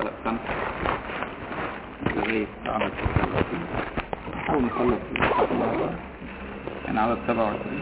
3 سنة لغاية عدد 36. نحاول نخلص النهارده يعني عدد 27.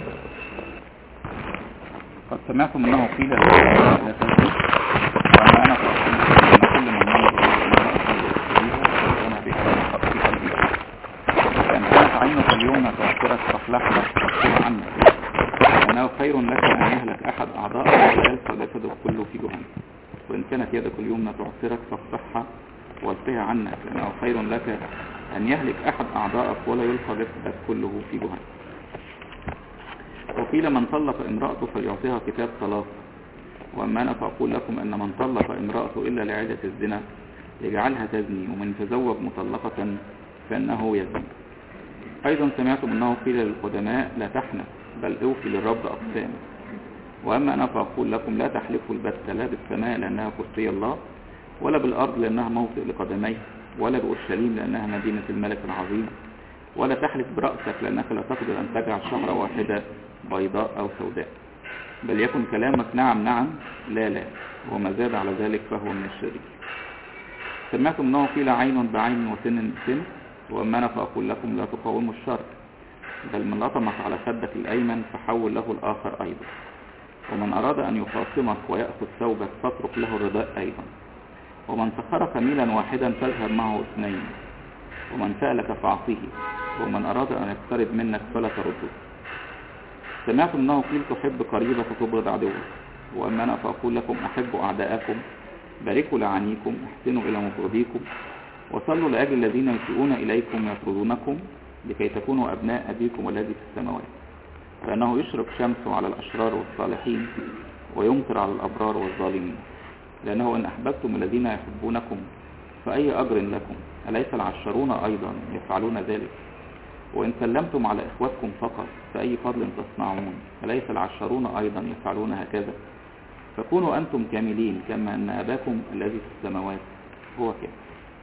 قد سمعتم انه قيل لا تزني، واما انا فاقول ان كل من ينظر الى امرأة يستريها فانا بها في قلبي، فان كانت عينك اليوم تعثرك فاخلعها واصرف عنك، لانه خير لك ان يهلك احد اعضائك ولا يلقى جسدك كله في جهنم، وان كانت يدك اليمنى تعثرك فاقطعها والقها عنك، لانه خير لك ان يهلك احد اعضائك ولا يلقى جسدك كله في جهنم. وقيل من طلق امرأته فليعطيها كتاب طلاق، واما انا فاقول لكم ان من طلق امرأته الا لعدة الزنا يجعلها تزني، ومن تزوج مطلقة فانه يزني. ايضا سمعتم انه قيل للقدماء لا تحنث بل اوفي للرب اقسام، واما انا فاقول لكم لا تحلفوا البتة، لا بالسماء لانها كرسي الله، ولا بالارض لانها موطئ لقدميه، ولا باورشليم لانها مدينة الملك العظيم، ولا تحلف برأسك لانك لا تقدر ان تجعل شعرة واحدة بيضاء او سوداء، بل يكن كلامك نعم نعم لا لا، وما زاد على ذلك فهو من الشرير. سمعتم انه قيل عين بعين وسن بسن، واما انا فاقول لكم لا تقاوموا الشر، بل من لطمك على خدك الايمن فحول له الاخر ايضا، ومن اراد ان يخاصمك ويأخذ ثوبك فاترك له الرداء ايضا، ومن سخرك ميلا واحدا فاذهب معه 2، ومن سألك فاعطيه، ومن اراد ان يقترب منك فلا ترده. سمعتم انه قيل تحب قريبك وتبغض عدوك، واما انا فاقول لكم احبوا اعداءكم، باركوا لعنيكم، احسنوا الى مبغضيكم، وصلوا لاجل الذين يسيئون اليكم ويطردونكم، لكي تكونوا ابناء ابيكم الذي في السماوات، فانه يشرق شمسه على الاشرار والصالحين ويمطر على الابرار والظالمين، لانه ان احببتم الذين يحبونكم فاي اجر لكم، اليس العشرون ايضا يفعلون ذلك؟ وإن سلمتم على إخوتكم فقط فأي فضل تصنعون، أليس العشرون أيضا يفعلون هكذا؟ فكونوا أنتم كاملين كما أن أباكم الذي في السماوات هو كامل.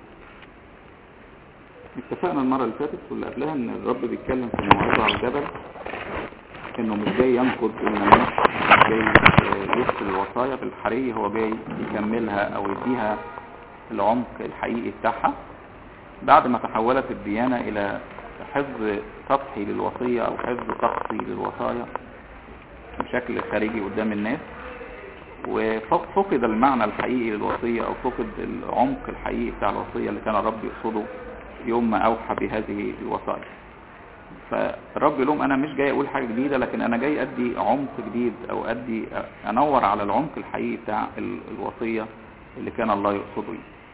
اتفقنا المرة اللي فاتت واللي قبلها أن الرب بيتكلم في الموعظة على الجبل أنه مش جاي ينقض الناموس، مش جاي يفصل الوصايا بالحري، هو جاي يكملها أو يديها العمق الحقيقي بتاعها، بعد ما تحولت الديانة إلى حفظ سطحي للوصية او حفظ شخصي للوصايا بشكل خارجي قدام الناس، وفقد المعنى الحقيقي للوصية او فقد العمق الحقيقي بتاع الوصية اللي كان الرب يقصده يوم ما اوحى بهذه الوصايا. فالرب يقول لهم انا مش جاي اقول حاجة جديدة، لكن انا جاي ادي عمق جديد او انور على العمق الحقيقي بتاع الوصية اللي كان الله يقصده.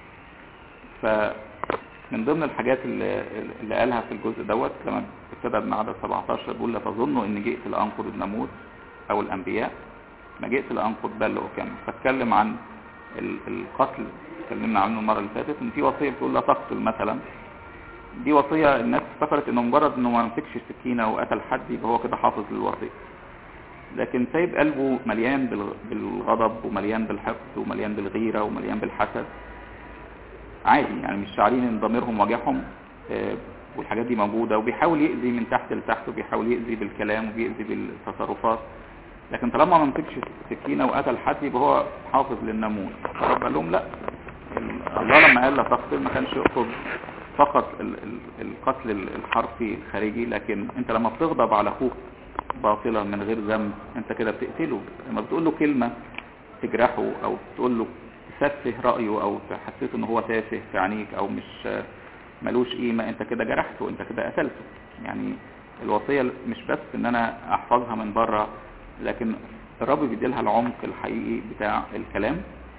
من ضمن الحاجات اللي قالها في الجزء دوت لما ابتدى من عدد 17 بيقول لا تظنوا ان جئت لانقض الناموس او الانبياء، ما جئت لانقض بل لاكمل. فاتكلم عن القتل، اتكلمنا عنه المره اللي فاتت، ان في وصيه بتقول لا تقتل مثلا، دي وصيه الناس افتكرت انه مجرد انه ما مسكش السكينه وقتل حد يبقى هو كده حافظ للوصيه، لكن سايب قلبه مليان بالغضب ومليان بالحقد ومليان بالغيره ومليان بالحسد عادي، يعني مش شعارين ان ضميرهم واجعهم والحاجات دي موجودة، وبيحاول يأذي من تحت لتحت، وبيحاول يأذي بالكلام وبيأذي بالتصرفات، لكن طالما ما مسكش سكينة وقتل حد يبقى هو حافظ للناموس. فرب قال لهم لا، الله لما قال لا تقتل ما كانش يقصد فقط القتل الحرفي الخارجي، لكن انت لما بتغضب على اخوك باطلا من غير ذنب انت كده بتقتله. لما بتقول له كلمة تجرحه او تقول له تسفه رأيه او تحسسه ان هو تافه في عينيك او مش ملوش قيمة، انت كده جرحته، انت كده قتلته. يعني الوصية مش بس ان انا احفظها من بره، لكن الرب بيديلها العمق الحقيقي بتاع الكلام.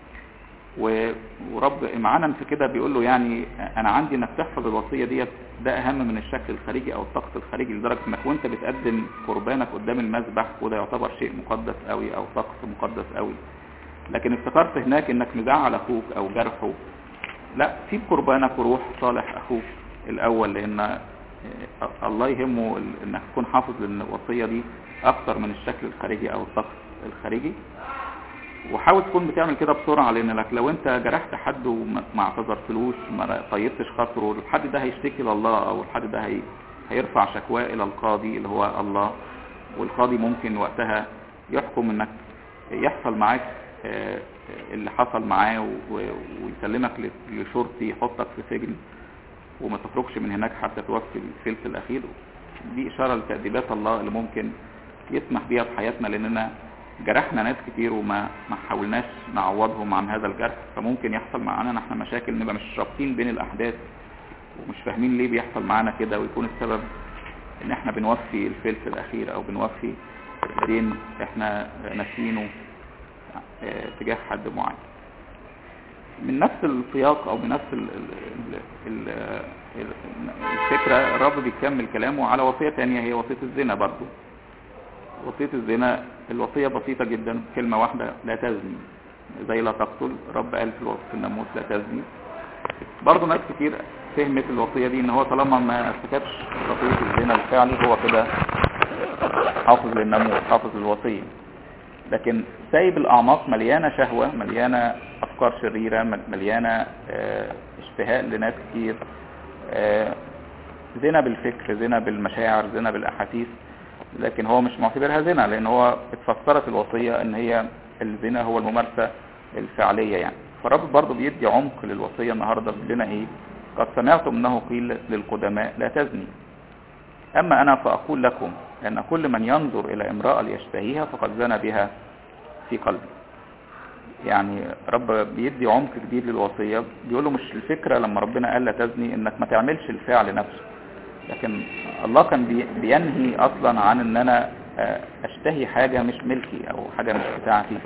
ورب معانا في كده بيقول له يعني انا عندي انك تحفظ الوصية ديت، ده اهم من الشكل الخارجي او الطقس الخارجي، لدرجة انك وانت بتقدم قربانك قدام المذبح وده يعتبر شيء مقدس قوي او طقس مقدس قوي، لكن افتكرت هناك انك مزعل اخوك او جرحه، لا، سيب قربانك وروح صالح اخوك الاول، لان الله يهمه انك تكون حافظ للوصية دي اكتر من الشكل الخارجي او الطقس الخارجي. وحاول تكون بتعمل كده بسرعة، لانك لو انت جرحت حد وما اعتذرتلوش ما طيبتش خاطره، الحد ده هيشتكي لله او الحد ده هيرفع شكوى الى القاضي اللي هو الله، والقاضي ممكن وقتها يحكم انك يحصل معاك اللي حصل معاه ويسلمك لشرطي يحطك في سجن وما تخرجش من هناك حتى توفي الثلث الاخير. دي اشارة لتأديبات الله اللي ممكن يسمح بيها في حياتنا، لاننا جرحنا ناس كتير وما حاولناش نعوضهم عن هذا الجرح. فممكن يحصل معانا نحن مشاكل نبقى مش رابطين بين الاحداث ومش فاهمين ليه بيحصل معانا كده، ويكون السبب ان احنا بنوفي الثلث الاخير او بنوفي دين احنا ناسينه تجاه حد معين. من نفس السياق او بنفس الفكرة الرب بيكمل كلامه على وصية تانية، هي وصية الزنا. برضو وصية الزنا الوصية بسيطة جدا، كلمة واحدة: لا تزني. زي لا تقتل، رب قال في الناموس لا تزني. برضو ناس كتير فهمت الوصية دي ان هو طالما ما ارتكبش وصية الزنا الفعلي هو كده حافظ للناموس، حافظ للوصية، لكن سايب الاعماق مليانة شهوة، مليانة افكار شريرة، مليانة اشتهاء لناس كتير، زنا بالفكر، زنا بالمشاعر، زنا بالاحاسيس، لكن هو مش معتبرها زنا، لان هو اتفسرت الوصية ان هي الزنا هو الممارسة الفعلية يعني. فالرب برضو بيدي عمق للوصية النهاردة، بيقول لنا ايه: قد سمعتم انه قيل للقدماء لا تزني، اما انا فاقول لكم ان كل من ينظر الى امرأة ليشتهيها فقد زنى بها في قلبه. يعني رب بيدي عمق جديد للوصية، بيقوله مش الفكرة لما ربنا قال لا تزني انك ما تعملش الفعل نفسه، لكن الله كان بينهي اصلا عن ان انا اشتهي حاجة مش ملكي او حاجة مش بتاعتي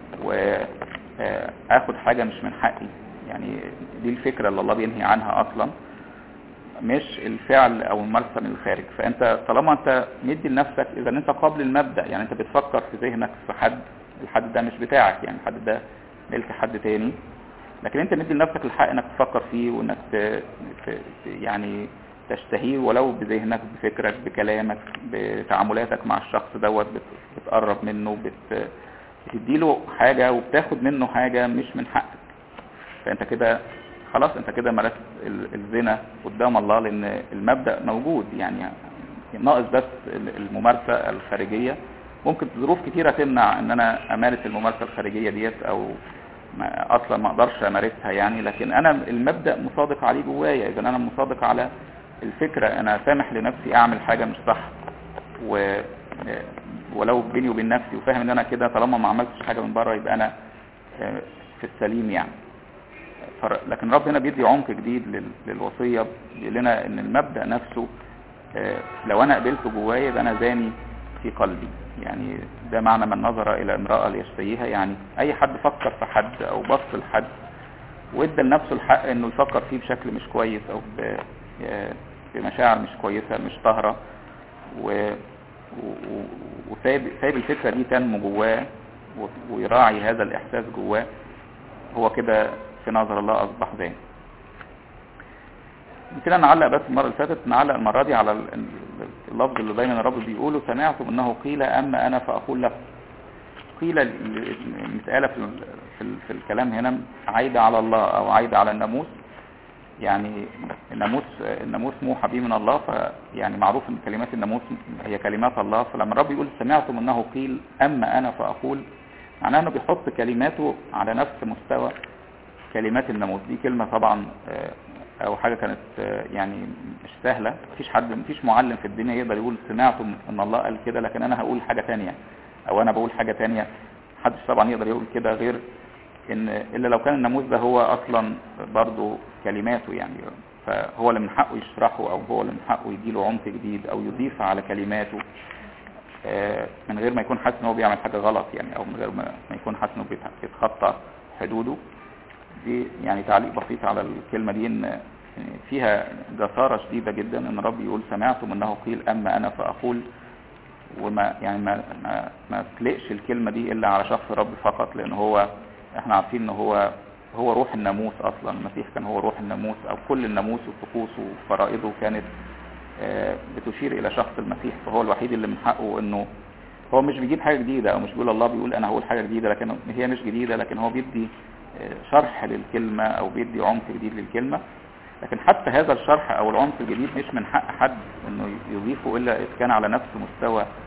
واخد حاجة مش من حقي. يعني دي الفكرة اللي الله بينهي عنها اصلا، مش الفعل او الممارسة من الخارج. فانت طالما انت مدي لنفسك، اذا انت قابل المبدأ، يعني انت بتفكر في ذهنك في حد، الحد ده مش بتاعك، يعني الحد ده ملك حد تاني، لكن انت مدي لنفسك الحق انك تفكر فيه وانك يعني تشتهيه ولو بذهنك، بفكرك، بكلامك، بتعاملاتك مع الشخص دوت، بتقرب منه، بتديله حاجة وبتاخد منه حاجة مش من حقك. فانت كده خلاص، انت كده مارست الزنا قدام الله، لان المبدأ موجود. يعني ناقص بس الممارسة الخارجية. ممكن ظروف كتيرة تمنع ان انا امارس الممارسة الخارجية ديت، او اصلا ما اقدرش امارسها يعني، لكن انا المبدأ مصادق عليه جوايا. اذا انا مصادق على الفكرة، انا سامح لنفسي اعمل حاجة مش صح ولو بيني وبين نفسي، وفاهم ان انا كده طالما ما عملتش حاجة من بره يبقى انا في السليم يعني. لكن رب هنا بيدي عمق جديد للوصية، بيقول لنا ان المبدأ نفسه لو انا قبلته جوايا يبقى انا زاني في قلبي. يعني ده معنى من نظر الى امرأة ليشتهيها، يعني اي حد فكر في حد او بص لحد وادى لنفسه الحق انه يفكر فيه بشكل مش كويس او بمشاعر مش كويسة مش طاهرة، وسايب الفكرة دي تنمو جواه ويراعي هذا الاحساس جواه، هو كده في نظر الله اصبح زاني. كده نعلق بس المرة اللي فاتت، نعلق المرة دي على اللفظ اللي دايما الرب بيقوله: سمعتم انه قيل اما انا فاقول لكم. قيل المسألة في الكلام هنا عايدة على الله او عايدة على الناموس. يعني الناموس موحى به من الله، فيعني معروف ان كلمات الناموس هي كلمات الله. فلما الرب يقول سمعتم انه قيل اما انا فاقول، معناه انه بيحط كلماته على نفس مستوى كلمات الناموس. دي كلمة طبعا او حاجة كانت يعني مش سهلة. مفيش معلم في الدنيا يقدر يقول سمعتم ان الله قال كده لكن انا هقول حاجة تانية، او انا بقول حاجة تانية. محدش طبعا يقدر يقول كده غير الا لو كان الناموس ده هو اصلا برضو كلماته يعني، فهو اللي من حقه يشرحه، او هو اللي من حقه يديله عمق جديد او يضيف على كلماته من غير ما يكون حاسس ان هو بيعمل حاجة غلط يعني، او من غير ما يكون حاسس انه بيتخطى حدوده. دي يعني تعليق بسيط على الكلمة دي، ان فيها جسارة شديدة جدا ان الرب يقول سمعتم انه قيل اما انا فاقول، وما يعني ما تلقش الكلمة دي الا على شخص الرب فقط، لان هو احنا عارفين ان هو روح الناموس اصلا. المسيح كان هو روح الناموس، او كل الناموس وطقوسه وفرائضه كانت بتشير الى شخص المسيح. فهو الوحيد اللي من حقه انه هو مش بيجيب حاجة جديدة، او مش بيقول الله بيقول انا هقول حاجة جديدة لكن هي مش جديدة، لكن هو بيدي شرح للكلمة او بيدي عمق جديد للكلمة. لكن حتى هذا الشرح او العمق الجديد مش من حق حد انه يضيفه الا اذا كان على نفس مستوى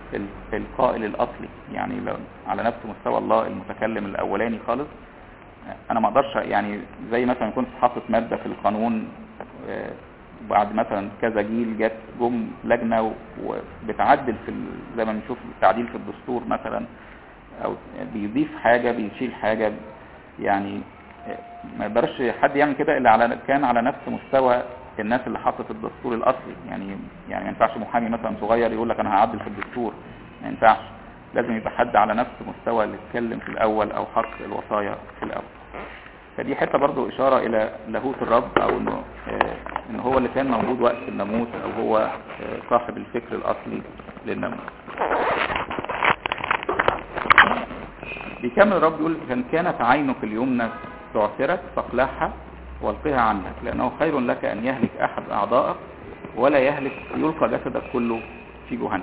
القائل الاصلي، يعني لو على نفس مستوى الله المتكلم الاولاني خالص. انا ما اقدرش يعني زي مثلا كنت حاطط ماده في القانون بعد مثلا كذا جيل جم لجنه وبتعدل زي ما بنشوف التعديل في الدستور مثلا، او بيضيف حاجه بيشيل حاجه، يعني ما يقدرش حد يعمل كده الا كان على نفس مستوى الناس اللي حطت الدستور الاصلي. يعني ما ينفعش محامي مثلا صغير يقول لك انا هعدل في الدستور، ما ينفعش. لازم يبقى حد على نفس مستوى اللي اتكلم في الاول او حط الوصايا في الاول. فدي حته برضو اشاره الى لاهوت الرب، او انه هو اللي كان موجود وقت الناموس، او هو صاحب الفكر الاصلي للناموس. بيكمل الرب يقول كانت عينك اليمنى تعثرك فاقلعها والقها عنك، لانه خير لك ان يهلك احد اعضائك ولا يلقى جسدك كله في جهنم.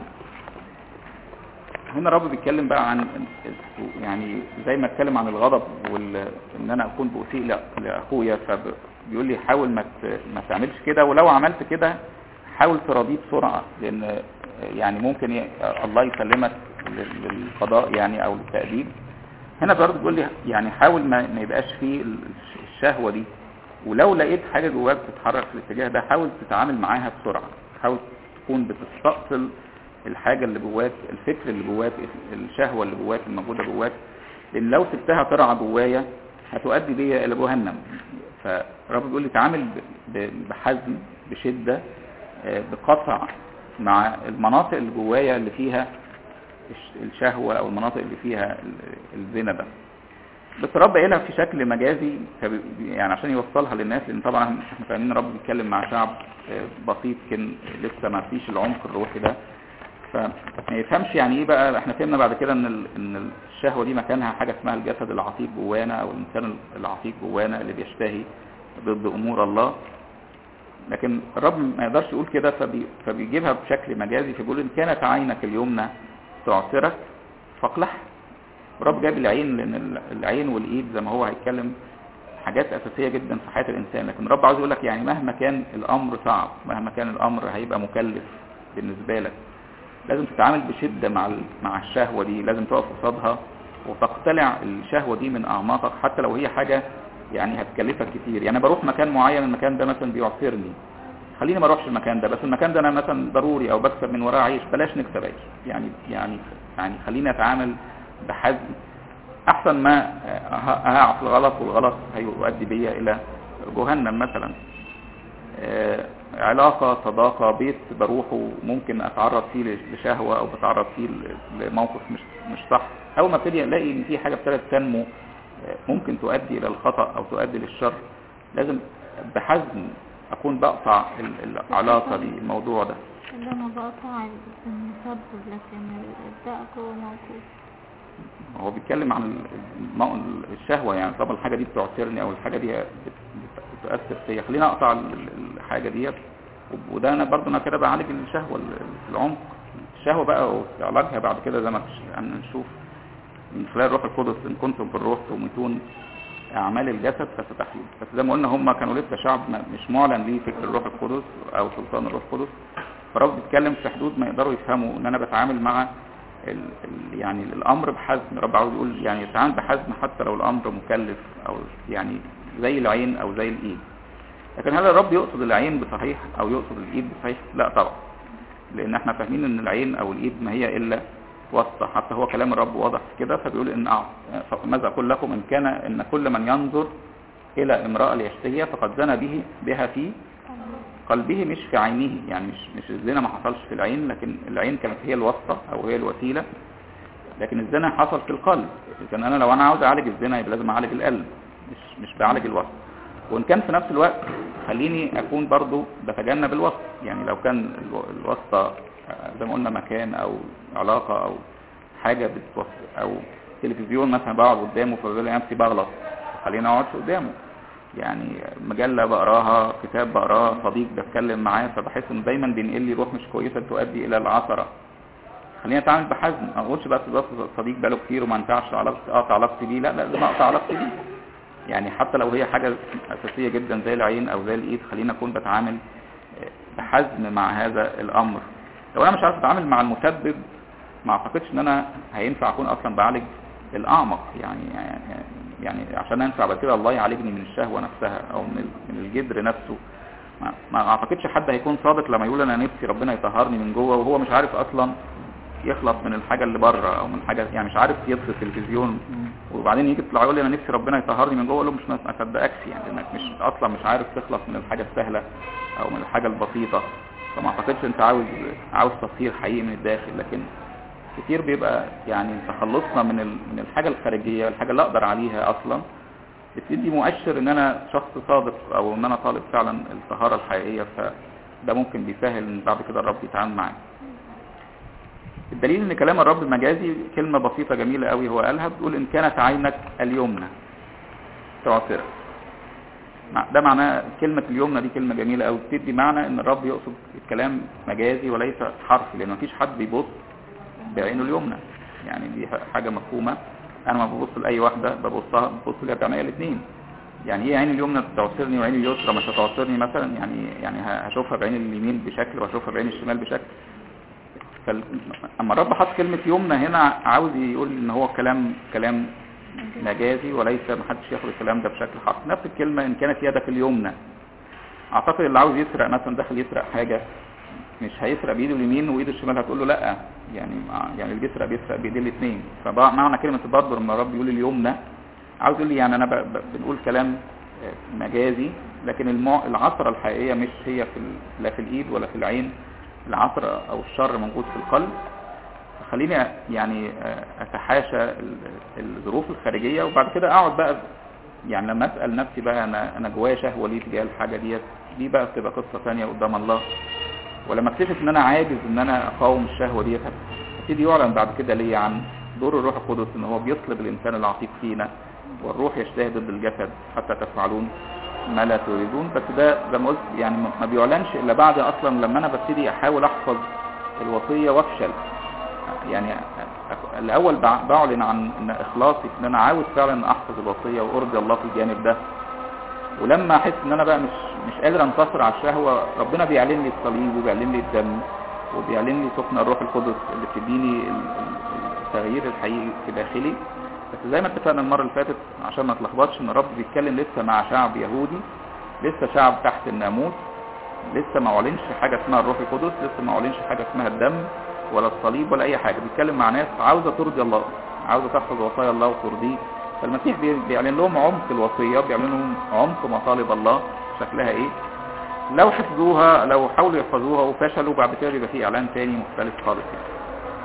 هنا الرب بيتكلم بقى عن يعني زي ما اتكلم عن الغضب وان انا اكون بأسيء لاخويا، فبيقول لي حاول ما تعملش كده، ولو عملت كده حاول تراضيه بسرعه، لان يعني ممكن الله يسلمك للقضاء يعني او للتأديب. هنا برضه بيقول لي يعني حاول ما يبقاش فيه الشهوه دي، ولو لقيت حاجه جواك بتتحرك في الاتجاه ده حاول تتعامل معاها بسرعه، حاول تكون بتستأصل الحاجه اللي جواك، الفكر اللي جواك، الشهوه اللي جواك الموجوده جواك، لان لو سبتها ترعى جوايا هتؤدي بيا الى جهنم. فرب بيقول لي تعامل بحزم بشده بقطع مع المناطق اللي جوايا اللي فيها الشهوه او المناطق اللي فيها الزنا ده. بس الرب قالها في شكل مجازي يعني عشان يوصلها للناس، لان طبعا احنا فاهمين الرب بيتكلم مع شعب بسيط كان لسه ما فيش العمق الروحي ده، فما يفهمش يعني ايه بقى. احنا فهمنا بعد كده ان الشهوه دي مكانها حاجه اسمها الجسد العتيق جوانا، او الانسان العتيق جوانا اللي بيشتهي ضد امور الله. لكن الرب ما يقدرش يقول كده، فبيجيبها بشكل مجازي، فبيقول ان كانت عينك اليمنى تعثرك فاقلعها. الرب جاب العين، لان العين والايد زي ما هو هيتكلم حاجات اساسيه جدا في حياه الانسان، لكن الرب عاوز يقول لك يعني مهما كان الامر صعب، مهما كان الامر هيبقى مكلف بالنسبه لك، لازم تتعامل بشده مع الشهوه دي، لازم تقف قصادها وتقتلع الشهوه دي من اعماقك، حتى لو هي حاجه يعني هتكلفك كتير. يعني بروح مكان معين، المكان ده مثلا بيعثرني، خليني ما اروحش المكان ده، بس المكان ده انا مثلا ضروري او بكسب من وراه عيش، بلاش نكسب عيش. يعني خليني اتعامل بحزم احسن ما هقع في الغلط، والغلط هيؤدي بيا الى جهنم مثلا. علاقة صداقة بيت بروحه ممكن اتعرض فيه لشهوة، او بتعرض فيه لموقف مش صح، اول ما ابتدي الاقي ان في حاجة ابتدت تنمو ممكن تؤدي الى الخطأ او تؤدي للشر، لازم بحزم اكون بقطع العلاقة دي، الموضوع ده. انا بقطع المسبب، لكن الداء جوه موجود. هو بيتكلم عن الشهوة، يعني طب الحاجة دي بتعثرني او الحاجة دي بتؤثر فيا، خلينا اقطع الحاجة دي. وده انا برضو انا كده بعالج الشهوة في العمق. الشهوة بقى وعلاجها بعد كده زي ما نشوف من خلال الروح القدس، ان كنتم بالروح تميتون اعمال الجسد فستحيون. بس زي ما قلنا هم كانوا لسه شعب مش معلن ليه فكر الروح القدس او سلطان الروح القدس، فرب بيتكلم في حدود ما يقدروا يفهموا ان انا بتعامل مع يعني الامر بحزم. رب عاوز يقول يعني يتعامل بحزم حتى لو الامر مكلف، او يعني زي العين او زي الايد. لكن هل الرب يقصد العين بصحيح او يقصد الايد بصحيح؟ لا طبعا، لان احنا فاهمين ان العين او الايد ما هي الا واسطه، حتى هو كلام الرب واضح كده، فبيقول ان فماذا اقول لكم ان كل من ينظر الى امراه ليشتهيها فقد زنى بها في قلبه مش في عينه. يعني مش الزنا ما حصلش في العين، لكن العين كانت هي الواسطه او هي الوسيله، لكن الزنا حصل في القلب. لكن انا لو انا عاوز اعالج الزنا يبقى لازم اعالج القلب، مش بعالج الوسط. وان كان في نفس الوقت خليني اكون برضو بتجنب الوسط، يعني لو كان الوسطه زي ما قلنا مكان او علاقه او حاجه بتوسط، او تلفزيون مثلا بقعد قدامه فبقول نفسي بغلط، خليني اقعدش قدامه. يعني مجله بقراها، كتاب بقراه، صديق بتكلم معاه، فبحس انه دايما بينقل لي روح مش كويسه تؤدي الى العثره. خليني اتعامل بحزم، ما اقولش بس صديق بقاله كتير وما ينفعش اقطع علاقتي بيه، لا لازم اقطع علاقتي بيه. يعني حتى لو هي حاجه اساسيه جدا زي العين او زي الايد، خلينا اكون بتعامل بحزم مع هذا الامر. لو انا مش عارف اتعامل مع المسبب ما اعتقدش ان انا هينفع اكون اصلا بعالج الاعمق. يعني عشان انفع بعد كده الله يعالجني من الشهوة نفسها او من الجدر نفسه. ما اعتقدش حد هيكون صادق لما يقول انا نفسي ربنا يطهرني من جوه وهو مش عارف اصلا يخلص من الحاجة اللي بره او من حاجة، يعني مش عارف يطفي التلفزيون وبعدين يجي يطلع يقول لي انا نفسي ربنا يطهرني من جوه، اقول له مش ما اصدقكش، يعني انك مش اصلا مش عارف تخلص من الحاجة السهلة او من الحاجة البسيطة. فما اعتقدش انت عاوز تطهير حقيقي من الداخل. لكن كتير بيبقى يعني تخلصنا من الحاجة الخارجية، الحاجة اللي اقدر عليها اصلا، بتدي مؤشر ان انا شخص صادق او ان انا طالب فعلا الطهارة الحقيقية. فده ممكن بيسهل ان بعد كده الرب يتعامل معاه. الدليل ان كلام الرب مجازي، كلمة بسيطة جميلة قوي هو قالها، بتقول ان كانت عينك اليمنى تعثرك. ده معناه كلمة اليمنى دي كلمة جميلة قوي، بتدي معنى ان الرب يقصد الكلام مجازي وليس حرفي، لان مفيش حد بيبص بعينه اليمنى. يعني دي حاجة مفهومة. انا ما ببص لاي واحدة ببص لها بعينيا الاثنين. يعني ايه عيني اليمنى تعصرني وعيني اليسرى مش هتعصرني مثلا؟ يعني هشوفها بعين اليمين بشكل وهشوفها بعين الشمال بشكل. اما الرب حط كلمة يمنى هنا عاوز يقول ان هو كلام مجازي وليس محدش ياخد الكلام ده بشكل حرفي. نفس الكلمة ان كانت يدك اليمنى، اعتقد اللي عاوز يسرق مثلا داخل يسرق حاجة مش هيسرق بايده اليمين وايده الشمال هتقول له لا، يعني اللي بيسرق بايديه الاثنين. فمعنى كلمة برضه لما الرب يقول اليمنى عاوز يقول لي يعني انا بنقول كلام مجازي، لكن العثرة الحقيقية مش هي لا في الايد ولا في العين. العثرة او الشر موجود في القلب. خليني يعني اتحاشى الظروف الخارجية وبعد كده اقعد بقى يعني لما اسأل نفسي بقى انا جوايا شهوة ليه تجاه الحاجة دي بقى بتبقى قصة ثانية قدام الله. ولما اكتشف ان انا عاجز ان انا اقاوم الشهوة دي هبتدي يعلن بعد كده ليه عن دور الروح القدس ان هو بيطلب الانسان العتيق فينا، والروح يجتهد ضد الجسد حتى تفعلون ما لا تريدون. بس ده زي ما قلت يعني ما بيعلنش الا بعد اصلا لما انا ببتدي احاول احفظ الوصية وافشل. يعني الاول بعلن عن ان اخلاصي ان انا عاوز فعلا احفظ الوصية وارضي الله في الجانب ده. ولما احس ان انا بقى مش قادر انتصر على الشهوة، ربنا بيعلن لي الصليب وبيعلن لي الدم وبيعلن لي سكن الروح القدس اللي بتديني التغيير الحقيقي في داخلي. بس زي ما اتفقنا المرة اللي فاتت عشان ما تلخبطش ان الرب بيتكلم لسه مع شعب يهودي، لسه شعب تحت الناموس، لسه ما اعلنش حاجة اسمها الروح القدس، لسه ما اعلنش حاجة اسمها الدم ولا الصليب ولا اي حاجة. بيتكلم مع ناس عاوزة ترضي الله، عاوزة تحفظ وصايا الله وترضيه. فالمسيح بيعلن لهم عمق الوصية، بيعلن لهم عمق مطالب الله شكلها ايه. لو حفظوها، لو حاولوا يحفظوها وفشلوا، بعد كده يبقى في اعلان تاني مختلف خالص يعني.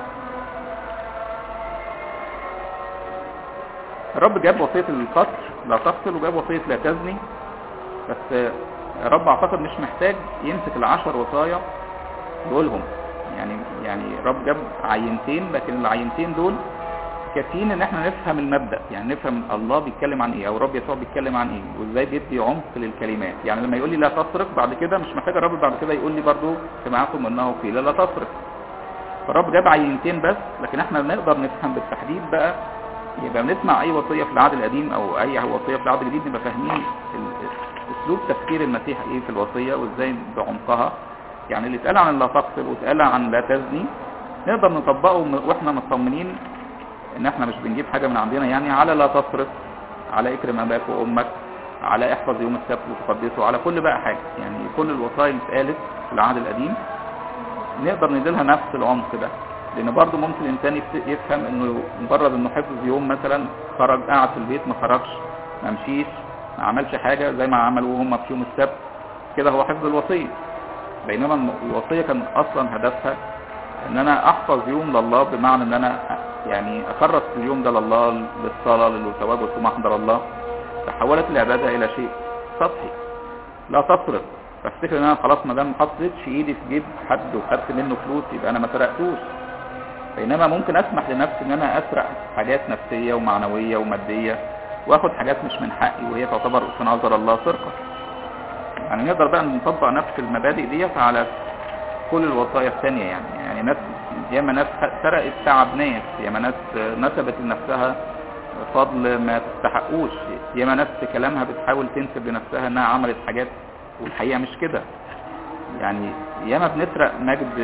الرب جاب وصية القتل لا تقتل وجاب وصية لا تزني. بس الرب اعتقد مش محتاج يمسك ال10 وصايا يقولهم. يعني الرب جاب عينتين، لكن العينتين دول كافيين ان احنا نفهم المبدأ، يعني نفهم الله بيتكلم عن ايه او الرب يسوع بيتكلم عن ايه وازاي بيدي عمق للكلمات. يعني لما يقول لي لا تسرق بعد كده مش محتاج الرب بعد كده يقول لي برضو سمعتم انه قيل لا تسرق. فالرب جاب عينتين بس، لكن احنا نقدر نفهم بالتحديد بقى. يبقى بنسمع اي وصية في العهد القديم او اي وصية في العهد الجديد نبقى فاهمين اسلوب تفكير المسيح ايه في الوصية وازاي بعمقها. يعني اللي اتقال عن لا تقتل واتقال عن لا تزني نقدر نطبقه واحنا مطمنين ان احنا مش بنجيب حاجة من عندنا. يعني على لا تسرق، على اكرم اباك وامك، على احفظ يوم السبت وتقدسه، على كل بقى حاجة. يعني كل الوصايا اللي اتقالت في العهد القديم نقدر نديلها نفس العمق ده. لان برضو ممكن الانسان يفهم انه مجرد انه حفظ يوم مثلا، خرج قاعد في البيت ما خرجش ما مشيش ما عملش حاجة زي ما عملوا هم في يوم السبت، كده هو حفظ الوصية. بينما الوصية كان اصلا هدفها ان انا احفظ يوم لله، بمعنى ان انا يعني اكرس اليوم ده لله، للصلاة، للتواجد في محضر الله. تحولت العبادة الى شيء سطحي. لا تسرق، فافتكر ان انا خلاص ما دام حطيتش ايدي في جيب حد وخدت منه فلوس يبقى انا ما سرقتوش. بينما ممكن اسمح لنفسي ان انا اسرق حاجات نفسية ومعنوية ومادية واخد حاجات مش من حقي وهي تعتبر في نظر الله سرقة. يعني نقدر بقى نطبق نفس المبادئ ديت على كل الوصايا الثانية. يعني ناس ياما ناس سرقت تعب ناس، ياما ناس نسبت لنفسها فضل ما تستحقوش، ياما ناس في كلامها بتحاول تنسب لنفسها انها عملت حاجات والحقيقة مش كده. يعني ياما بنسرق مجد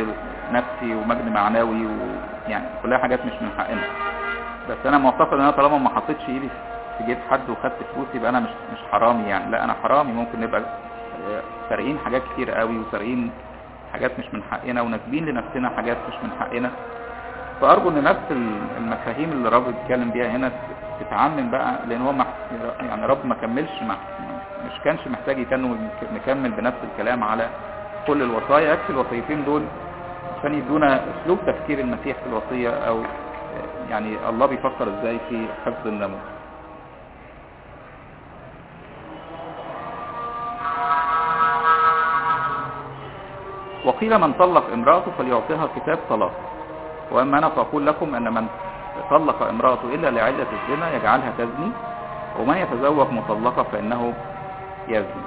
نفسي ومجد معنوي، ويعني كلها حاجات مش من حقنا. بس انا معتقد ان انا طالما ما حطيتش ايدي في جيب حد وخدت فلوس يبقى انا مش حرامي يعني. لا، انا حرامي. ممكن نبقى سارقين حاجات كتير قوي، وسارقين حاجات مش من حقنا، وناسبين لنفسنا حاجات مش من حقنا. فارجو ان نفس المفاهيم اللي الرب بيتكلم بيها هنا تتعمم بقى، لان هو يعني رب ما كملش، مش كانش محتاج نكمل بنفس الكلام على كل الوصايا. يكفي الوصيتين دول عشان يدونا اسلوب تفكير المسيح في الوصية، او يعني الله بيفكر ازاي في حفظ الناموس. وقيل من طلق امرأته فليعطيها كتاب طلاق، واما انا فاقول لكم ان من طلق امرأته الا لعلة الزنا يجعلها تزني، ومن يتزوج مطلقة فانه يزني.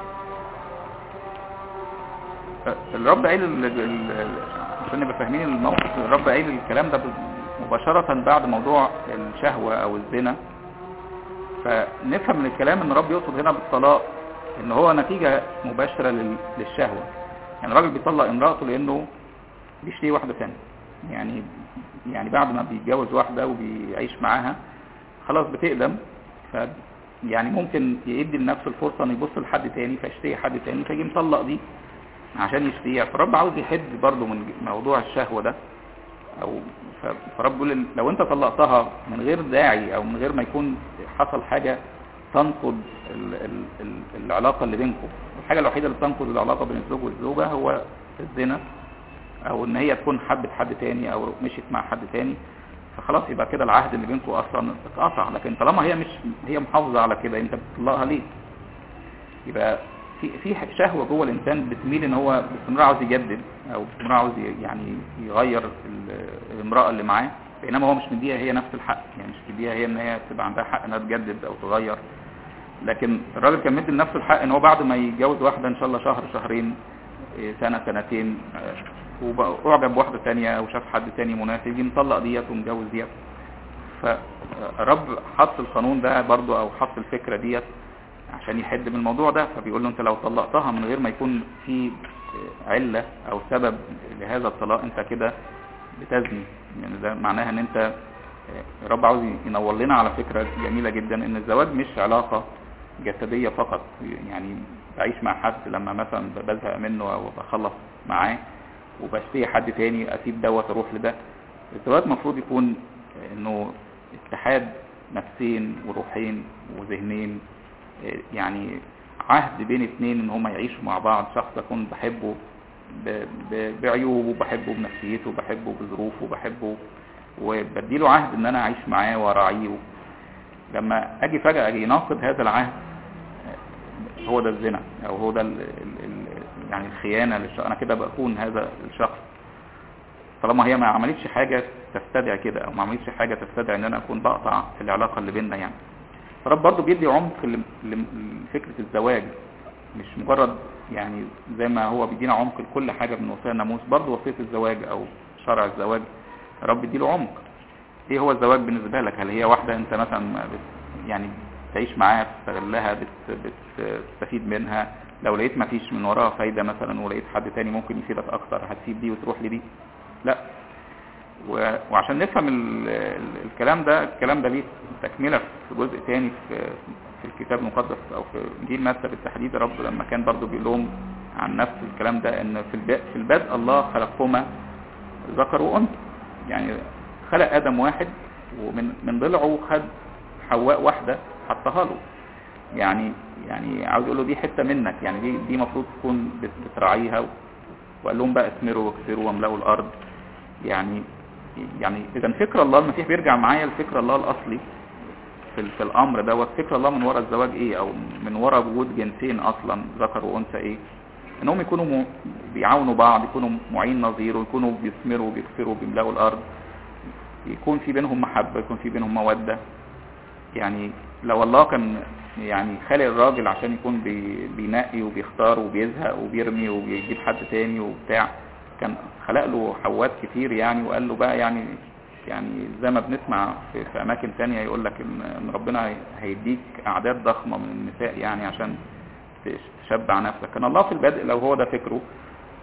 الرب قايل عشان نبقى فاهمين الموقف، الرب قايل الكلام ده مباشرة بعد موضوع الشهوة او الزنا. فنفهم من الكلام ان الرب يقصد هنا بالطلاق ان هو نتيجة مباشرة للشهوة. يعني الراجل بيطلق امرأته لانه بيشتري واحدة ثانيه، يعني بعد ما بيتجوز واحدة وبيعيش معاها خلاص بتقدم، يعني ممكن يدي لنفسه الفرصة ان يبص لحد تاني فيشتري حد تاني فيجي مطلق دي عشان يشتريها. فالرب عاوز يحد برضه من موضوع الشهوة ده، فرب يقول لو انت طلقتها من غير داعي او من غير ما يكون حصل حاجة تنقض العلاقة اللي بينكم. الحاجة الوحيدة اللي تنقض العلاقة بين الزوج والزوجة هو الزنا، او ان هي تكون حبت حد تاني او مشيت مع حد تاني، فخلاص يبقى كده العهد اللي بينكم اصلا اتقطع. لكن طالما هي محافظة على كده، انت بتطلقها ليه؟ يبقى في شهوة جوه الانسان بتميل ان هو باستمرار عاوز يجدد، او باستمرار عاوز يعني يغير الامرأة اللي معاه، بينما هو مش مديها هي نفس الحق. يعني مش مديها هي ان هي تبقى عندها حق انها تجدد او تغير. لكن الراجل كان مدي لنفسه الحق ان هو بعد ما يتجوز واحدة ان شاء الله شهر شهرين سنة سنتين واعجب بواحدة تانية او شاف حد تاني مناسب يجي مطلق ديت ومجوز ديت. فرب حط القانون ده برضو او حط الفكرة ديت عشان يحد من الموضوع ده. فبيقول له انت لو طلقتها من غير ما يكون في علة او سبب لهذا الطلاق انت كده بتزني. يعني ده معناها ان انت رب عاوز ينور لنا على فكرة جميلة جدا، ان الزواج مش علاقة جسدية فقط. يعني بعيش مع حد لما مثلا بزهق منه او بخلص معاه وبشتري حد تاني اسيب دوت اروح لده. الزواج مفروض يكون انه اتحاد نفسين وروحين وذهنين، يعني عهد بين اتنين ان هم يعيشوا مع بعض. شخص اكون بحبه بعيوبه، بحبه بنفسيته، بحبه بظروفه، بحبه وبديله عهد ان انا اعيش معاه وراعيه. لما اجي فجأة اجي يناقض هذا العهد، هو ده الزنا او هو ده يعني الخيانة للشخص. انا كده بكون هذا الشخص طالما هي ما عملتش حاجة تستدعي كده، او ما عملتش حاجة تستدعي ان انا اكون بقطع في العلاقة اللي بيننا. يعني فرب برضو بيدي عمق لفكرة الزواج، مش مجرد يعني زي ما هو بيدينا عمق لكل حاجة من وصايا الناموس، برضو وصية الزواج او شرع الزواج رب يديله عمق. ايه هو الزواج بالنسبة لك؟ هل هي واحدة انت مثلا يعني تعيش معاها، تستغلها، بتستفيد منها، لو لقيت ما فيش من وراها فايدة مثلا ولقيت حد تاني ممكن يفيدك اكتر هتسيب دي وتروح لدي؟ لا. وعشان نفهم الكلام ده ليه تكملة في جزء تاني في الكتاب المقدس او في انجيل متى بالتحديد. رب لما كان برضو بيقول لهم عن نفس الكلام ده ان في البدء الله خلقهما ذكر وانثى. يعني خلق ادم واحد ومن ضلعه خد حواء واحدة حطها له. يعني عاوز يقول له دي حتة منك، يعني دي مفروض تكون بتراعيها. وقال لهم بقى اثمروا واكثروا واملأوا الارض. يعني اذا فكر الله، المسيح بيرجع معايا لفكر الله الاصلي في الامر دوت. فكر الله من وراء الزواج ايه، او من وراء وجود جنسين اصلا ذكر وانثى ايه؟ انهم يكونوا بيعاونوا بعض، يكونوا معين نظير، ويكونوا بيثمروا وبيكثروا وبيملأوا الارض، يكون في بينهم محبة، يكون في بينهم مودة. يعني لو الله كان يعني خالق الراجل عشان يكون بينقي وبيختار وبيزهق وبيرمي وبيجيب حد تاني وبتاع، كان خلق له حوات كتير يعني. وقال له بقى يعني زي ما بنسمع في اماكن تانية يقول لك ان ربنا هيديك اعداد ضخمة من النساء يعني عشان تشبع نفسك. كان الله في البدء لو هو ده فكره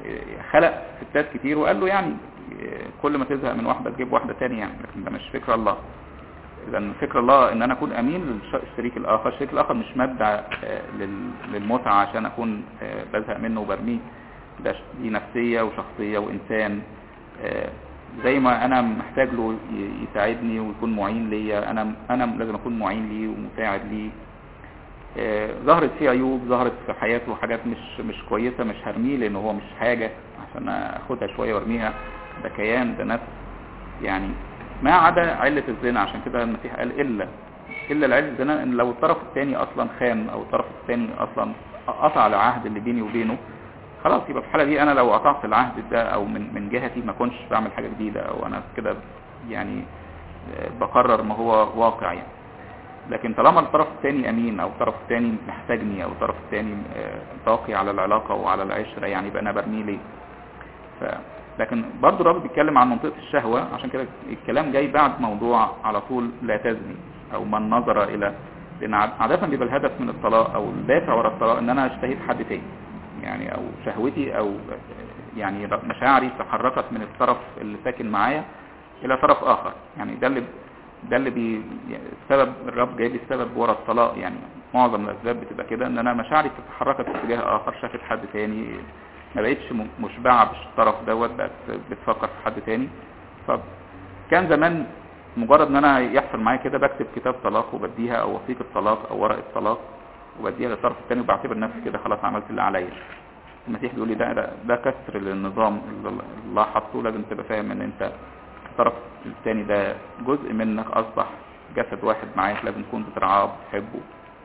خلق ستات كتير وقال له يعني كل ما تزهق من واحدة تجيب واحدة تانية يعني، لكن ده مش فكر الله. إذا فكر الله ان انا اكون امين للشريك الاخر. الشريك الاخر مش مادة للمتعة عشان اكون بزهق منه وبرميه، دي نفسية وشخصية وانسان. زي ما انا محتاج له يساعدني ويكون معين ليا، انا لازم اكون معين ليه ومساعد ليه. ظهرت فيه عيوب، ظهرت في حياته حاجات مش كويسة، مش هرميه لانه هو مش حاجة عشان اخدها شوية وارميها، ده كيان، ده نفس يعني، ما عدا علة الزنا. عشان كده المسيح قال الا لعلة الزنا، ان لو الطرف الثاني اصلا خان او الطرف الثاني اصلا قطع العهد اللي بيني وبينه، خلاص يبقى في الحالة دي انا لو قطعت العهد ده او من جهتي ما كنتش بعمل حاجة جديدة، او انا كده يعني بقرر ما هو واقع يعني. لكن طالما الطرف الثاني امين، او الطرف الثاني محتاجني، او الطرف الثاني باقي على العلاقة وعلى العشرة، يعني بقى انا برميه ليه. لكن برضو الرب بيتكلم عن منطقة الشهوة، عشان كده الكلام جاي بعد موضوع على طول لا تزني او من نظر الى، لان عادة بيبقى الهدف من الطلاق او الدافع وراء الطلاق ان انا اشتهيت حد تاني يعني، او شهوتي او يعني مشاعري تحركت من الطرف اللي ساكن معايا الى طرف اخر. يعني ده اللي السبب الرب جايب السبب وراء الطلاق. يعني معظم الاسباب بتبقى كده، ان انا مشاعري تتحركت في اتجاه اخر، شافت حد تاني، ما بقتش مشبعة بالطرف دوت، بقت بتفكر في حد تاني. فكان زمان مجرد ان انا يحصل معايا كده بكتب كتاب طلاق وبديها، او وثيقة طلاق او ورقة طلاق وبديها للطرف التاني، وبعتبر نفسي كده خلاص عملت اللي عليا. المسيح بيقول لي ده كسر للنظام اللي الله حطه. لازم تبقى فاهم ان انت الطرف التاني ده جزء منك، اصبح جسد واحد معاك، لازم تكون بترعاه بتحبه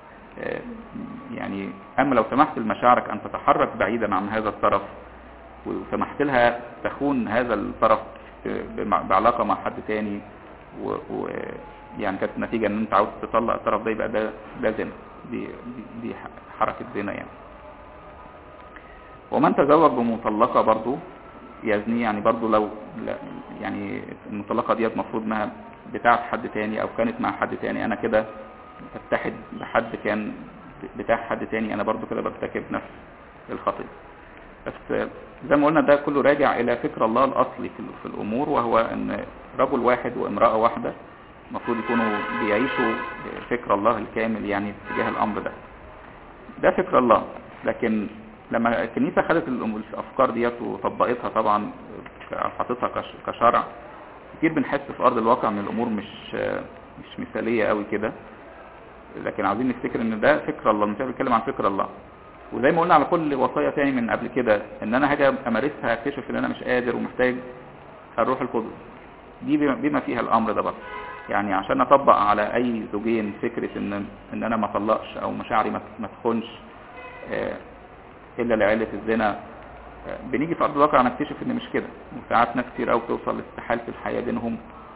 يعني. اما لو سمحت لمشاعرك ان تتحرك بعيدا عن هذا الطرف، وسمحت لها تخون هذا الطرف بعلاقة مع حد تاني، يعني كانت نتيجة ان انت عاوز تطلق الطرف ده، يبقى ده زنا، دي حركة زنا يعني. ومن تزوج بمطلقة برضو يزني، يعني برضو لو يعني المطلقة دي المفروض انها بتاعت حد تاني او كانت مع حد تاني، انا كده بتحد بحد كان بتاع حد تاني، انا برضو كده برتكب نفس الخطيئة. بس زي ما قلنا ده كله راجع الى فكر الله الاصلي في الامور، وهو ان رجل واحد وامرأة واحدة المفروض يكونوا بيعيشوا فكر الله الكامل يعني تجاه الامر ده فكر الله. لكن لما الكنيسة خدت الافكار ديت وطبقتها، طبعا حطتها كشرع، كتير بنحس في ارض الواقع ان الامور مش مثالية قوي كده. لكن عاوزين نفتكر ان ده فكر الله، المسيح بيتكلم عن فكر الله. وزي ما قلنا على كل وصايا تاني من قبل كده، ان انا هاجي امارسها اكتشف ان انا مش قادر ومحتاج الروح القدس، دي بما فيها الامر ده برضه. يعني عشان اطبق على اي زوجين فكرة ان انا ما اطلقش او مشاعري ما تخونش الا لعلة الزنا، بنيجي في ارض الواقع نكتشف ان مش كده. وساعات ناس كتير قوي بتوصل لاستحالة الحياة بينهم،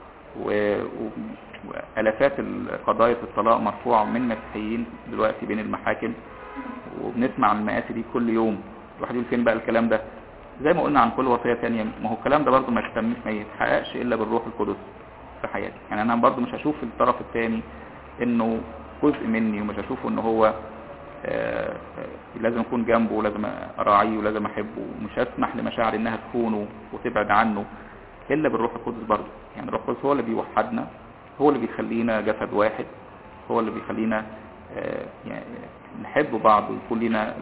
والافات القضايا الطلاق مرفوعة من مسيحيين دلوقتي بين المحاكم، وبنسمع عن المآسي دي كل يوم. الواحد يقول فين بقى الكلام ده؟ زي ما قلنا عن كل وصية تانية، ما هو الكلام ده برضه ما يتحققش الا بالروح القدس في حياتي. يعني انا برضه مش هشوف الطرف الثاني انه جزء مني، ومش هشوفه انه هو لازم اكون جنبه ولازم اراعيه ولازم احبه، ومش هسمح لمشاعري انها تخونه وتبعد عنه الا بالروح القدس برضه. يعني الروح القدس هو اللي بيوحدنا، هو اللي بيخلينا جسد واحد، هو اللي بيخلينا يعني نحب بعض، ويكون لنا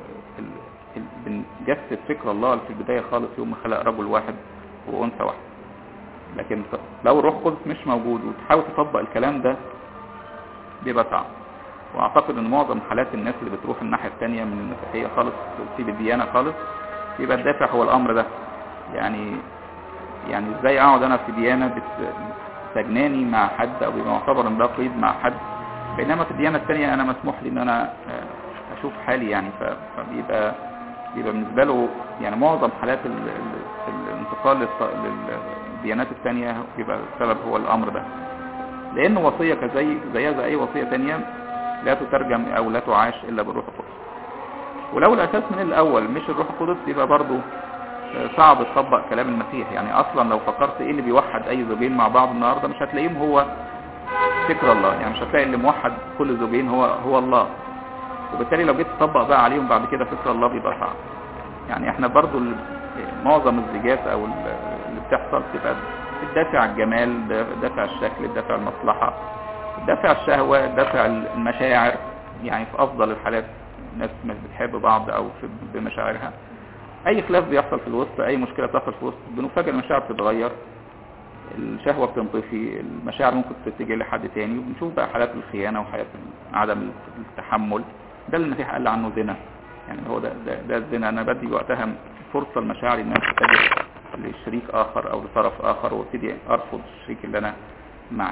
بنجسد فكر الله في البداية خالص يوم ما خلق رجل واحد وأنثى واحد. لكن لو الروح القدس مش موجود وتحاول تطبق الكلام ده بيبقى صعب. واعتقد ان معظم حالات الناس اللي بتروح الناحية التانية من المسيحية خالص وتسيب الديانة خالص، يبقى الدافع هو الامر ده. يعني ازاي اقعد انا في ديانة بتجناني مع حد، او بيبقى معتبر ان ده قيد مع حد، بينما في الديانة الثانية انا مسموح لي ان انا اشوف حالي يعني. فبيبقى بالنسبة له يعني معظم حالات الانتقال للديانات الثانية بيبقى السبب هو الامر ده، لانه وصية زيها زي اي وصية ثانية لا تترجم او لا تعاش الا بالروح القدس. ولو الاساس من الاول مش الروح القدس، يبقى برضه صعب تطبق كلام المسيح. يعني اصلا لو فكرت ايه اللي بيوحد اي زوجين مع بعض النهاردة، مش هتلاقيهم هو فكر الله. يعني مش هتلاقي اللي موحد كل زوجين هو الله، وبالتالي لو جيت تطبق بقى عليهم بعد كده فكر الله بيبقى صعب. يعني احنا برضو معظم الزيجات او اللي بتحصل تبقى الدافع الجمال، دافع الشكل، دافع المصلحة، دافع الشهوة، دافع المشاعر. يعني في افضل الحالات الناس مش بتحب بعض او بمشاعرها. اي خلاف بيحصل في الوسط، اي مشكلة بتحصل في الوسط، بنفاجئ المشاعر بتتغير، الشهوة بتنطفي، المشاعر ممكن تتجه لحد تاني، وبنشوف بقى حالات الخيانة وحالات عدم التحمل. ده اللي المسيح قال عنه زنا. يعني هو ده الزنا. انا بدي وقتها فرصة المشاعر انها تتجه لشريك اخر او لطرف اخر، وابتدي ارفض الشريك اللي انا معه.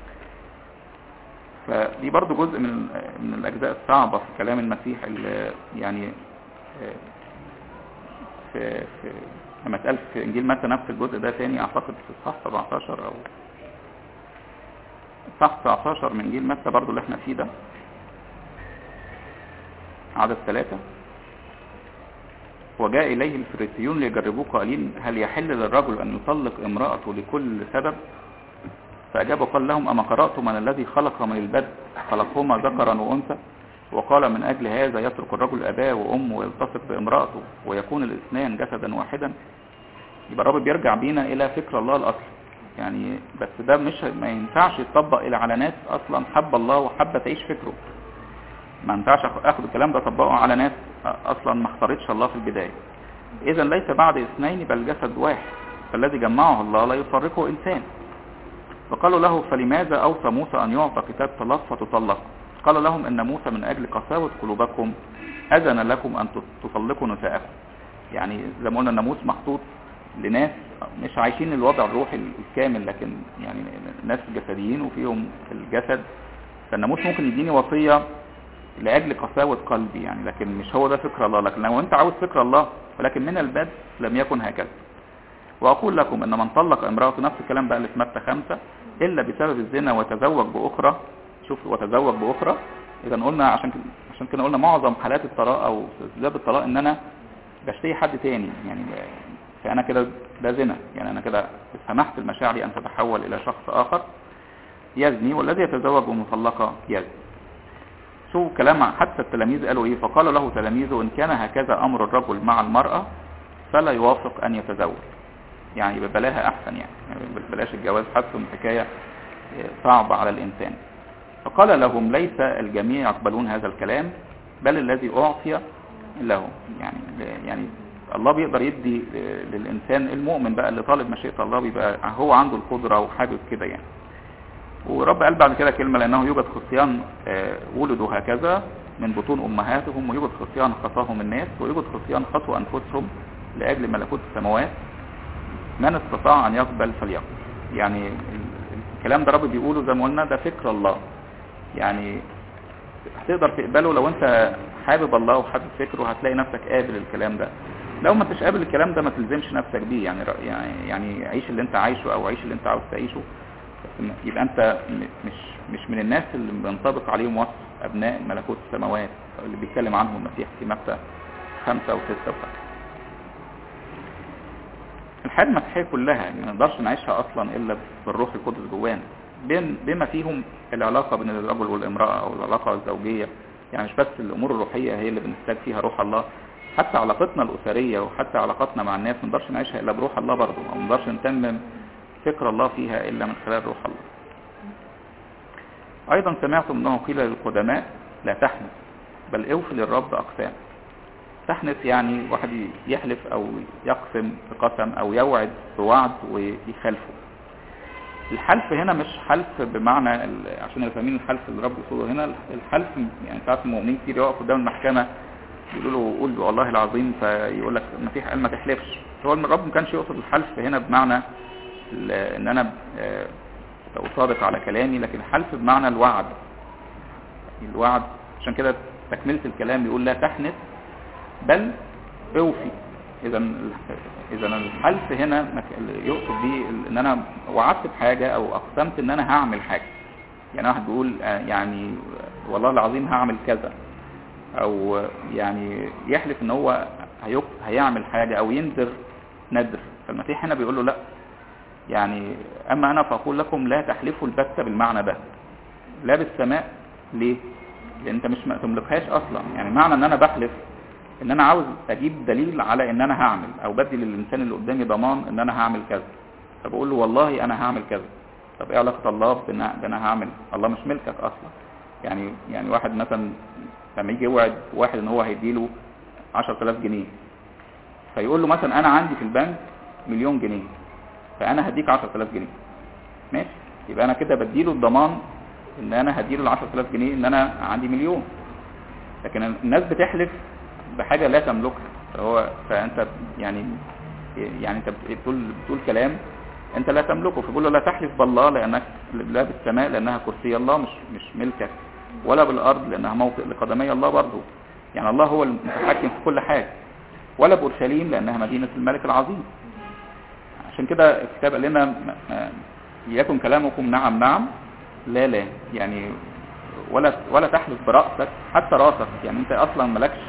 فدي برضو جزء من الاجزاء الصعبة في كلام المسيح، اللي يعني في لما اتقال في انجيل متى نفس الجزء ده تاني، اعتقد في اصحاح 17 او اصحاح 19 من انجيل متى برضو اللي احنا فيه ده، عدد 3. وجاء إليه الفريسيون ليجربوه قائلين هل يحل للرجل أن يطلق امرأته لكل سبب؟ فأجاب وقال لهم أما قرأتم من الذي خلق من البدء خلقهما ذكرا وأنثى، وقال من أجل هذا يترك الرجل أباه وأمه ويلتصق بامرأته ويكون الاثنان جسدا واحدا. يبقى الرب بيرجع بينا إلى فكر الله الأصل. يعني بس ده ما ينفعش يتطبق إلى على ناس أصلا حب الله وحب تعيش فكره. ما ينفعش اخد الكلام ده اطبقه على ناس اصلا ما اختارتش الله في البداية. اذا ليس بعد اثنين بل جسد واحد، فالذي جمعه الله لا يفرقه انسان. فقالوا له فلماذا اوصى موسى ان يعطى كتاب طلاق فتطلق؟ قال لهم ان موسى من اجل قساوة قلوبكم اذن لكم ان تطلقوا نساءكم. يعني زي ما قلنا الناموس محطوط لناس مش عايشين الوضع الروحي الكامل، لكن يعني ناس جسديين وفيهم الجسد. فالناموس ممكن يديني وصية لأجل قساوة قلبي يعني، لكن مش هو ده فكر الله. لكن لو انت عاوز فكر الله، ولكن من البدء لم يكن هكذا. وأقول لكم أن من طلق امرأته، نفس الكلام بقى اللي في متى 5، إلا بسبب الزنا وتزوج بأخرى. شوف وتزوج بأخرى. إذا قلنا عشان كده قلنا معظم حالات الطلاق أو أسباب الطلاق إن أنا بشتهي حد تاني، يعني فأنا كده ده زنا. يعني أنا كده سمحت لمشاعري أن تتحول إلى شخص آخر يزني، والذي يتزوج بمطلقة يزني. شو كلام حتى التلاميذ قالوا ايه؟ فقال له تلاميذه ان كان هكذا امر الرجل مع المرأة فلا يوافق ان يتزوج. يعني ببلاها احسن، يعني بلاش الجواز، حسهم حكاية صعبة على الانسان. فقال لهم ليس الجميع يقبلون هذا الكلام بل الذي اعطي له. يعني الله بيقدر يدي للانسان المؤمن بقى اللي طالب مشيئة الله، بيبقى هو عنده القدرة وحابب كده يعني. ورب قال بعد كده كلمة لأنه يوجد خصيان ولدوا هكذا من بطون أمهاتهم، ويوجد خصيان خطاهم الناس، ويوجد خصيان خطوا أنفسهم لأجل ملكوت السماوات، من استطاع أن يقبل فليقبل. يعني الكلام ده رب بيقوله زي ما قلنا ده فكر الله. يعني هتقدر تقبله لو أنت حابب الله وحابب فكره، هتلاقي نفسك قابل الكلام ده. لو ما انتش قابل الكلام ده ما تلزمش نفسك بيه. يعني عيش اللي انت عايشه او عيش اللي انت عاوز تعيشه، يبقى انت مش من الناس اللي بينطبق عليهم وصف ابناء ملكوت السماوات اللي بيتكلم عنهم المسيح في متى 5 و6 و7. الحياة المسيحية كلها ما نقدرش نعيشها اصلا الا بالروح القدس جوانا، بما فيهم العلاقة بين الرجل والامرأة او العلاقة الزوجية. يعني مش بس الامور الروحية هي اللي بنحتاج فيها روح الله، حتى علاقتنا الاسرية وحتى علاقتنا مع الناس ما نقدرش نعيشها الا بروح الله برضه، ما نقدرش نتمم فكر الله فيها إلا من خلال روح الله. أيضا سمعتم أنه قيل للقدماء لا تحنث بل اوفي للرب أقسام. تحنث يعني واحد يحلف أو يقسم بقسم أو يوعد بوعد ويخالفه. الحلف هنا مش حلف بمعنى عشان فاهمين الحلف اللي رب يقوله هنا. الحلف يعني ساعات المؤمنين كتير يقفوا قدام المحكمة يقولوا له قول والله العظيم، فيقول لك المسيح قال ما تحلفش. هو الرب ما كانش يقصد الحلف هنا بمعنى ان انا صادق على كلامي، لكن الحلف بمعنى الوعد. عشان كده تكملة الكلام يقول لا تحنث بل اوفي. اذا الحلف هنا يقصد بيه ان انا وعدت بحاجة او اقسمت ان انا هعمل حاجة. يعني واحد بيقول يعني والله العظيم هعمل كذا، او يعني يحلف ان هو هيعمل حاجة او ينذر نذر. فالمسيح هنا بيقول له لا، يعني اما انا فاقول لكم لا تحلفوا البتة بالمعنى ده، لا بالسماء. ليه؟ لان انت مش تملكهاش اصلا. يعني معنى ان انا بحلف ان انا عاوز اجيب دليل على ان انا هعمل، او بدي للانسان اللي قدامي ضمان ان انا هعمل كذا، فبقول له والله انا هعمل كذا. طب ايه علاقه الله بان انا هعمل؟ الله مش ملكك اصلا. يعني واحد مثلا لما يجي يوعد واحد ان هو هيديله 10000 جنيه، فيقول له مثلا انا عندي في البنك 1,000,000 جنيه، فانا هديك 10000 جنيه، ماشي؟ يبقى انا كده بديله الضمان ان انا هديله ال 10000 جنيه ان انا عندي 1,000,000. لكن الناس بتحلف بحاجه لا تملكها، فانت يعني انت بتقول كلام انت لا تملكه، فبيقول له لا تحلف بالله لانك لا بالسماء لانها كرسي الله مش ملكك، ولا بالارض لانها موطئ لقدمي الله برضه، يعني الله هو المتحكم في كل حاجه، ولا بأورشليم لانها مدينه الملك العظيم. عشان كده الكتاب قال لنا يكن كلامكم نعم نعم لا لا، يعني ولا تحلف برأسك، حتى راسك، يعني انت اصلا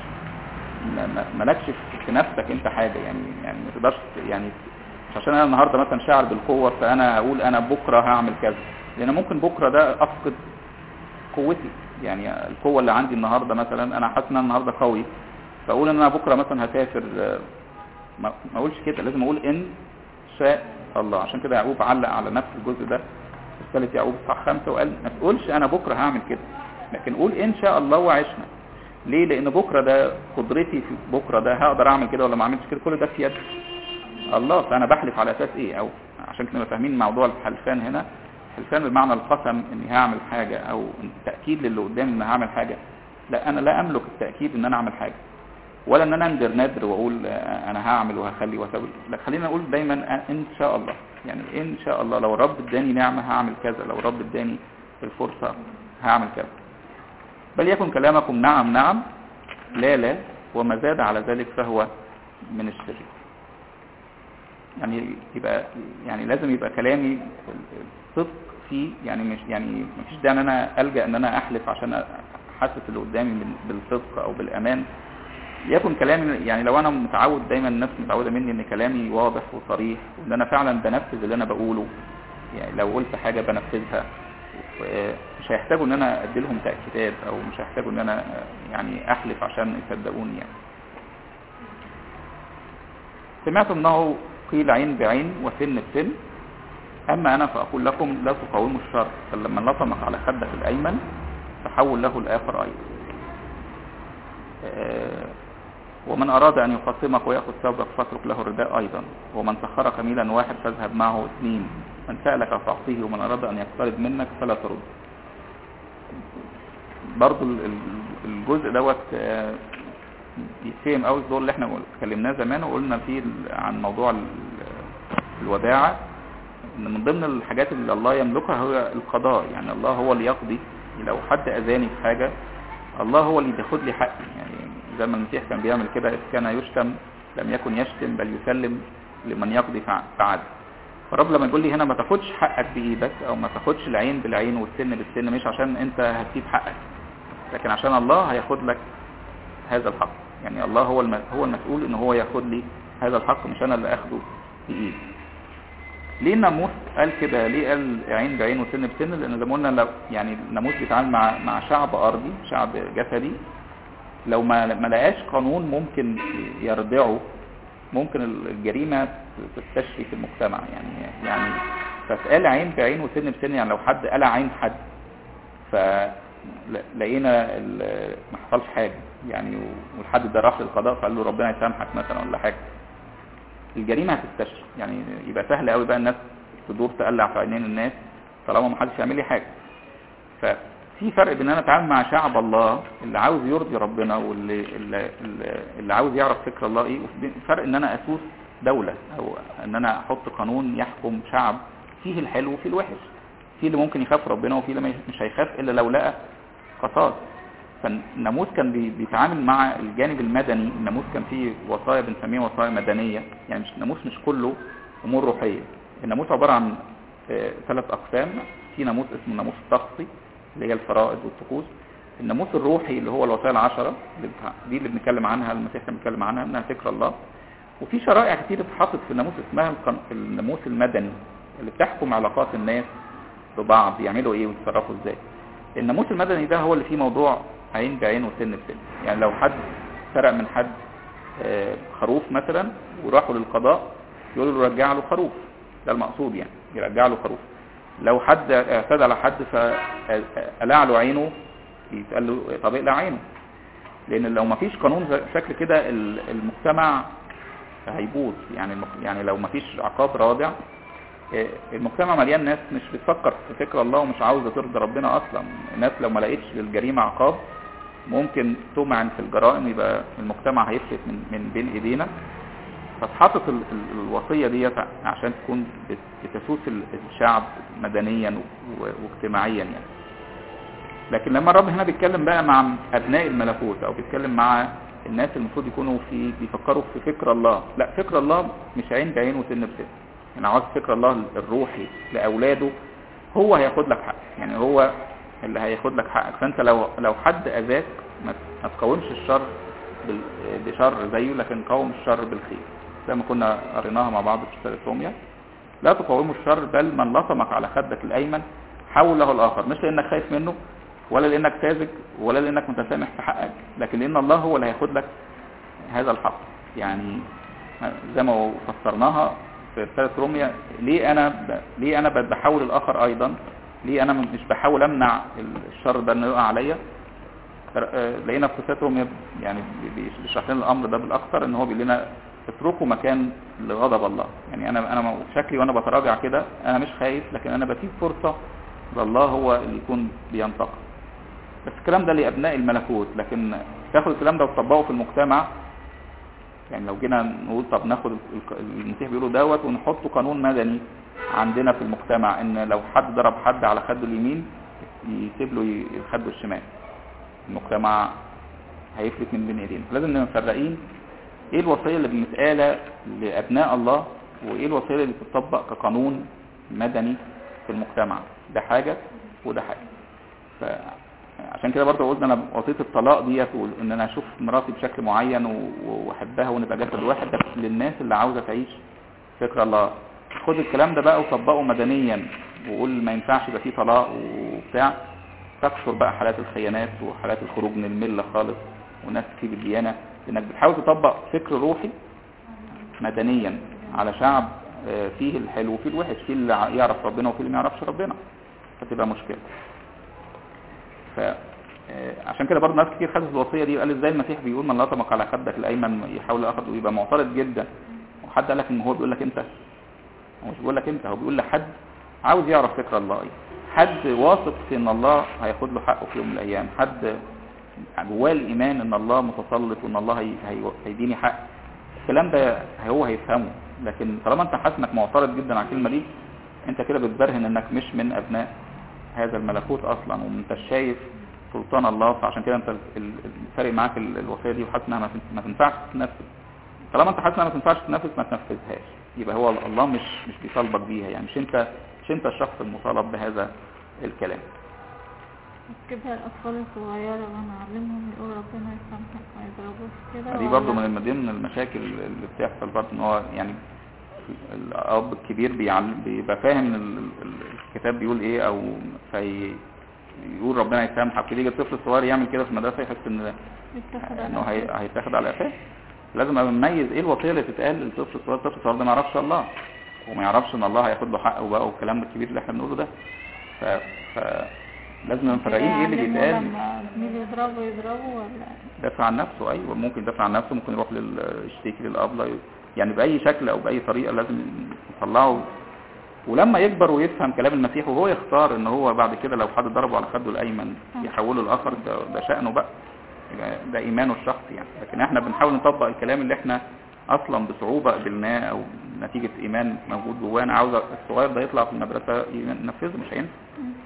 مالكش في نفسك انت حاجه، يعني ما تقدرش، يعني مش عشان انا النهارده مثلا شاعر بالقوه فانا اقول انا بكره هعمل كذا، لان ممكن بكره ده افقد قوتي. يعني القوه اللي عندي النهارده مثلا انا حاسس ان انا النهارده قوي، فاقول ان انا بكره مثلا هسافر، ما اقولش كده، لازم اقول ان شاء الله. عشان كده يعقوب علق على نفس الجزء ده في رساله يعقوب اصحاح 5 وقال ما تقولش انا بكره هعمل كده، لكن قول ان شاء الله وعشنا. ليه؟ لان بكره ده قدرتي، في بكره ده هقدر اعمل كده ولا ما اعملش كده، كل ده في يد الله. فانا بحلف على اساس ايه؟ او عشان كده فاهمين موضوع الحلفان هنا، الحلفان بمعنى القسم اني هعمل حاجه، او التاكيد للي قدامي ان هعمل حاجه. لا، انا لا املك التاكيد ان انا اعمل حاجه، ولا ان انا ندر واقول انا هعمل وهخلي واسوي. لا، خلينا نقول دايما ان شاء الله، يعني ان شاء الله لو رب اداني نعمه هعمل كذا، لو رب اداني الفرصه هعمل كذا. بل يكن كلامكم نعم نعم لا لا، وما زاد على ذلك فهو من الشرك. يعني لازم يبقى كلامي صدق فيه، يعني مش يعني مفيش داعي ان انا الجا ان انا احلف عشان احسس اللي قدامي بالصدق او بالامان. يكن كلامي، يعني لو انا متعود دايما، الناس متعوده مني ان كلامي واضح وصريح، وان انا فعلا بنفذ اللي انا بقوله، يعني لو قلت حاجه بنفذها، مش هيحتاجوا ان انا ادي لهم تاكيدات، او مش هيحتاجوا ان انا يعني احلف عشان يصدقوني. يعني سمعت انه قيل عين بعين وسن بسن، اما انا فاقول لكم لا تقاوموا الشر، فلما لطمك على خدك الايمن فحول له الاخر ايضا. ومن اراد ان يخاصمك وياخذ ثوبك فاترك له الرداء ايضا، ومن سخرك ميلا واحد فاذهب معه 2، من سالك فاعطيه، ومن اراد ان يقترض منك فلا ترد. برضو الجزء دوت يتفهم قوي، الدور اللي احنا اتكلمناه زمان وقلنا فيه عن موضوع الوداعة، ان من ضمن الحاجات اللي الله يملكها هو القضاء. يعني الله هو اللي يقضي، لو حد اذاني في حاجة الله هو اللي بياخد لي حقي. يعني زي ما المسيح كان بيعمل كده، اذ كان يشتم لم يكن يشتم بل يسلم لمن يقضي فعدل. فرب لما يقول لي هنا ما تاخدش حقك بايدك، او ما تاخدش العين بالعين والسن بالسن، مش عشان انت هتسيب حقك، لكن عشان الله هياخد لك هذا الحق. يعني الله هو المسؤول ان هو ياخد لي هذا الحق، مش انا اللي اخده بايدي. ليه الناموس قال كده؟ ليه قال عين بعين وسن بسن؟ لان زي ما قلنا لو يعني الناموس بيتعامل مع شعب ارضي، شعب جسدي، لو ما لقاش قانون ممكن يردعه، ممكن الجريمه تستشري في المجتمع. يعني فقال عين بعين وسن بسن، يعني لو حد قلع عين حد فلقينا ما حصلش حاجه، يعني والحد ده راح للقضاء فقال له ربنا يسامحك مثلا ولا حاجه، الجريمه هتستشري. يعني يبقى سهل قوي بقى الناس تدور تقلع في عينين الناس طالما ما حدش يعمل لي حاجه. ففي فرق بين انا اتعامل مع شعب الله اللي عاوز يرضي ربنا، واللي عاوز يعرف فكر الله ايه، وفي فرق ان انا اسوس دوله، او ان انا احط قانون يحكم شعب فيه الحلو وفيه الوحش، فيه اللي ممكن يخاف ربنا وفيه اللي مش هيخاف الا لو لقى قصاص. فالناموس كان بيتعامل مع الجانب المدني. الناموس كان فيه وصايا بنسميها وصايا مدنيه، يعني الناموس مش كله امور روحيه. الناموس عباره عن 3 اقسام. في ناموس اسمه الناموس الطقسي اللي هي الفرائض والطقوس، الناموس الروحي اللي هو الوصايا ال10 دي اللي بنتكلم عنها، المسيح كان بيتكلم عنها انها فكر الله. وفي شرائع كتير اتحطت في الناموس اسمها الناموس المدني اللي بتحكم علاقات الناس ببعض، يعملوا ايه ويتصرفوا ازاي. الناموس المدني ده هو اللي فيه موضوع عين بعين وسن بسن. يعني لو حد سرق من حد خروف مثلا وراحوا للقضاء يقولوا له رجع له خروف، ده المقصود يعني يرجع له خروف. لو حد اعتدى على حد فقلع له عينه يتقال له طب اقلع عينه، لان لو ما فيش قانون شكل كده المجتمع هيبوظ. يعني لو ما فيش عقاب رادع، المجتمع مليان ناس مش بتفكر في فكر الله ومش عاوزه ترضي ربنا اصلا. الناس لو ما لقيتش للجريمه عقاب ممكن تمعن في الجرائم، يبقى المجتمع هيفلت من بين ايدينا. فاتحطت الوصيه ديت عشان تكون بتسوس الشعب مدنيا واجتماعيا يعني. لكن لما الرب هنا بيتكلم بقى مع ابناء الملكوت او بيتكلم مع الناس المفروض يكونوا بيفكروا في فكر الله، لا فكر الله مش عين بعين وسن بسن. يعني عاوز فكر الله الروحي لاولاده هو هياخد لك حق، يعني هو اللي هياخد لك حقك. فانت لو حد اذاك ما تقاومش الشر بشر زيه، لكن قاوم الشر بالخير زي ما كنا قريناها مع بعض في رسالة روميا. لا تقاوموا الشر بل من لطمك على خدك الايمن حول له الاخر، مش لانك خايف منه ولا لانك ساذج ولا لانك متسامح في حقك، لكن لان الله هو اللي هياخد لك هذا الحق. يعني زي ما فسرناها في رسالة روميا، ليه انا بحاول الاخر ايضا، ليه انا مش بحاول امنع الشر ده انه يقع عليا. لقينا في رسالة روميا يعني بيشرح لنا الامر ده بالاكثر، ان هو بيقول لنا اتركوا مكان لغضب الله. يعني انا شكلي وانا بتراجع كده انا مش خايف، لكن انا بسيب فرصة لله هو اللي يكون بينتقم. بس الكلام ده لابناء الملكوت، لكن تاخد الكلام ده وتطبقه في المجتمع. يعني لو جينا نقول طب ناخد المسيح بيقولوا دوت ونحط قانون مدني عندنا في المجتمع، ان لو حد ضرب حد على خده اليمين يسيب له خده الشمال، المجتمع هيفلت من بين ايدينا. لازم نبقى مفرقين ايه الوصيه اللي بنتقال لابناء الله وايه الوصيه اللي بتطبق كقانون مدني في المجتمع. ده حاجه وده حاجه. عشان كده برضه قلنا انا وصيه الطلاق ديت وان انا اشوف مراتي بشكل معين واحبها ونبقى جسد واحد، ده للناس اللي عاوزه تعيش فكر الله. خد الكلام ده بقى وطبقه مدنيا وقول ما ينفعش يبقى فيه طلاق وبتاع. تكثر بقى حالات الخيانات وحالات الخروج من المله خالص وناس تسيب الديانه، لانك بتحاول تطبق فكر روحي مدنيا على شعب فيه الحلو وفيه الوحش، فيه اللي يعرف ربنا وفيه اللي ما يعرفش ربنا، فتبقى مشكله. فعشان كده برضه ناس كتير خدت الوصيه دي وقال ازاي المسيح بيقول من لطمك على خدك الايمن يحاول اخده، ويبقى معترض جدا. وحد قال لك ان هو بيقول لك انت، هو مش بيقول لك انت، هو بيقول لحد عاوز يعرف فكر الله ايه، حد واثق في ان الله هياخد له حقه في يوم من الايام، حد جواه الايمان ان الله متسلط وان الله هيديني حق. الكلام ده هو هيفهمه. لكن طالما انت حاسس انك معترض جدا على الكلمه دي، انت كده بتبرهن انك مش من ابناء هذا الملكوت اصلا وانت شايف سلطان الله. فعشان كده انت الفرق معاك الوصيه دي وحاسس انها ما تنفعش تنفذ. طالما انت حاسس انها ما تنفعش تنفذ ما تنفذهاش، يبقى هو الله مش بيطالبك بيها. يعني مش انت الشخص المطالب بهذا الكلام. كده الاطفال الصغيره ونعلمهم يقول ربنا يسامحك ما يضربوش كده. دي برضه من ضمن المشاكل اللي بتحصل برضه، ان هو يعني الاب الكبير بيبقى فاهم الكتاب بيقول ايه او يقول ربنا يسامحك، يجي الطفل الصغير يعمل كده في المدرسه يحس انه هيتاخد على قفاه. لازم نميز ايه الوصيه اللي تتقال للطفل الصغير. الطفل الصغير ده ما يعرفش الله وما يعرفش ان الله هياخد له حقه بقى والكلام الكبير اللي احنا بنقوله ده. لازم نفرقين ايه اللي بيتقال. لما زميل يضربه ولا دافع عن نفسه. ايوه ممكن يدافع عن نفسه، ممكن يروح يشتكي للابله، يعني باي شكل او باي طريقه لازم نطلعه. ولما يكبر ويفهم كلام المسيح وهو يختار ان هو بعد كده لو حد ضربه على خده الايمن يحوله الاخر، ده شأنه بقى، ده ايمانه الشخصي يعني. لكن احنا بنحاول نطبق الكلام اللي احنا اصلا بصعوبه قبلناه او نتيجه ايمان موجود جوانا. عاوز الصغير ده يطلع في المدرسه ينفذه، مش هينفع.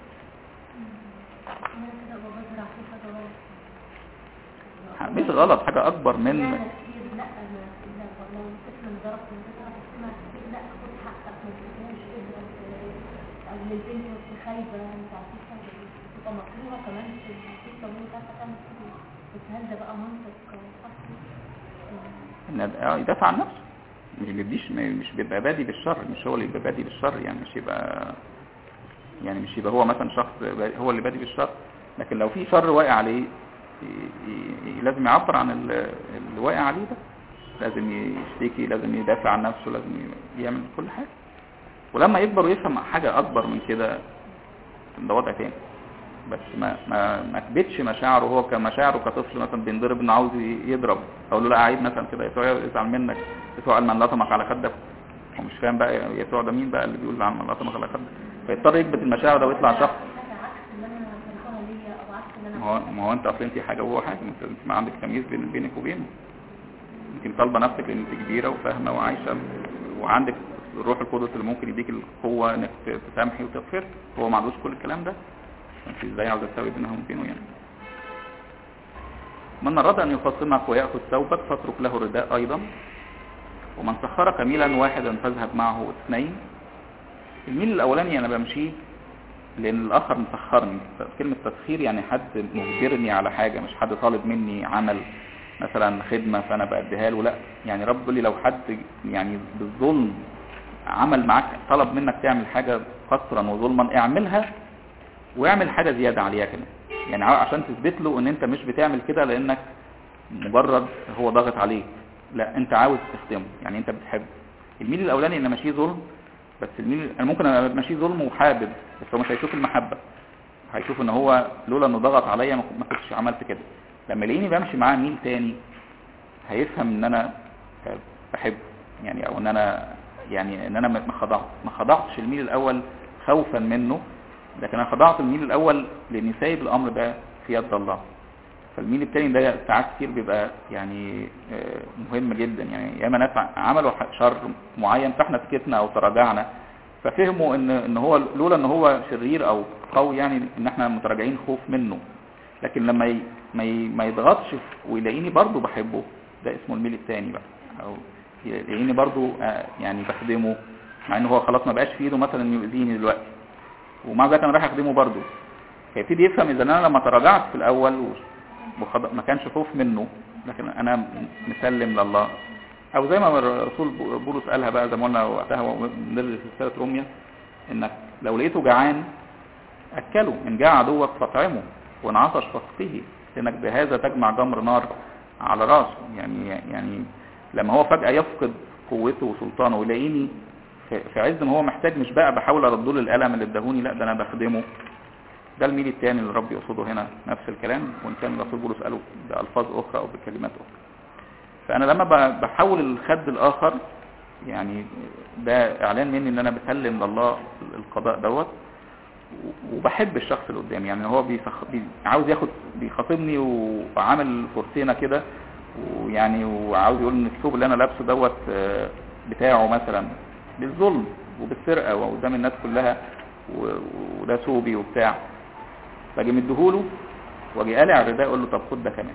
مش غلط، حاجه اكبر من للبنت خايبه انت عارفه تبقى مطلوبه كمان في القانون بتاعها تعمل كده. بس هل ده بقى منطق اصلا؟ يدافع عن نفسه، مش بيبقى بادي بالشر، مش هو اللي بيبقى بادي بالشر. يعني مش يبقى هو مثلا شخص هو اللي بادي بالشر. لكن لو في شر واقع عليه لازم يعبر عن اللي واقع عليه ده، لازم يشتكي، لازم يدافع عن نفسه، لازم يعمل كل حاجة. ولما يكبر ويفهم حاجة اكبر من كده ده وضع تاني. بس ما كبتش مشاعره. هو كمشاعره كطفل مثلا بينضرب انه عاوز يضرب، اقول له لا عيب مثلا كده، يسوع يزعل منك، يسوع قال من لطمك على خدك، هو مش فاهم بقى يسوع ده مين بقى اللي بيقول عن من لطمك على خدك، فيضطر يكبت المشاعر ده ويطلع شخص. ما هو انت اصلا انت حاجه وهو حاجه، انت ما عندك تمييز بينك وبينه. انت طالبه نفسك لان انت كبيره وفاهمه وعايشه وعندك الروح القدس اللي ممكن يديك القوه انك تسامحي وتغفر، هو ما عندوش كل الكلام ده، انت ازاي عاوز تساوي بينهم وبينه يعني. من أراد أن يخاصمك ويأخذ ثوبك فاترك له الرداء أيضا، ومن سخرك ميلا واحدا فاذهب معه اثنين. الميل الأولاني أنا بمشيه لأن الآخر مسخرني. كلمة تسخير يعني حد مجبرني على حاجة، مش حد طالب مني عمل مثلا خدمة فأنا بأديها له، لا يعني رب يقول لي لو حد يعني بالظلم عمل معك، طلب منك تعمل حاجة قسرا وظلما، اعملها واعمل حاجة زيادة عليها كده، يعني عشان تثبت له ان انت مش بتعمل كده لانك مجرد هو ضاغط عليك، لا انت عاوز تخدمه، يعني انت بتحب. الميل الاولاني ان ماشيه ظلم، بس الميل انا ممكن ابقى ماشيه ظلم وحابب، بس هو مش هيشوف المحبة، هيشوف ان هو لولا انه ضغط عليا ما كنتش عملت كده. لما يلاقيني بمشي معاه ميل تاني هيفهم ان انا بحب، يعني او ان انا يعني ان انا ما خضعتش الميل الاول خوفا منه، لكن انا خضعت الميل الاول لاني سايب الامر ده في يد الله. فالميل التاني ده ساعات كتير بيبقى يعني مهم جدا، يعني ياما ناس عملوا شر معين فاحنا سكتنا او تراجعنا، ففهموا ان هو لولا ان هو شرير او قوي يعني ان احنا متراجعين خوف منه، لكن لما ما يضغطش ويلاقيني برضو بحبه، ده اسمه الميل التاني بقى، او يلاقيني برضو يعني بخدمه مع ان هو خلاص ما بقاش في ايده مثلا يؤذيني دلوقتي، ومع ذلك انا رايح اخدمه برضه. فيبتدي يفهم اذا انا لما تراجعت في الاول ما كانش خوف منه، لكن انا مسلم لله. او زي ما الرسول بولس قالها بقى زي ما قلنا وقتها وندرس في رساله روميا، انك لو لقيته جعان اكله، ان جاع عدوك فاطعمه وان عطش فاسقيه، لانك بهذا تجمع جمر نار على راسه. يعني لما هو فجاه يفقد قوته وسلطانه ويلاقيني في عز ما هو محتاج، مش بقى بحاول ارد له الالم اللي اداهوني، لا ده انا بخدمه. ده الميل الثاني اللي ربي يقصده هنا، نفس الكلام، وان كان الرسول بولس قاله بالفاظ اخرى او بكلمات اخرى. فانا لما بحول الخد الاخر، يعني ده اعلان مني ان انا بسلم لله القضاء دوت، وبحب الشخص اللي قدامي، يعني هو عاوز ياخد بيخاطبني وعامل فرسينه كده، ويعني وعاوز يقول ان الثوب اللي انا لابسه دوت بتاعه مثلا بالظلم وبالسرقه وقدام الناس كلها، وده ثوبي وبتاع، فاجي مديهوله واجي قالع الرداء اقول له طب خد ده كمان.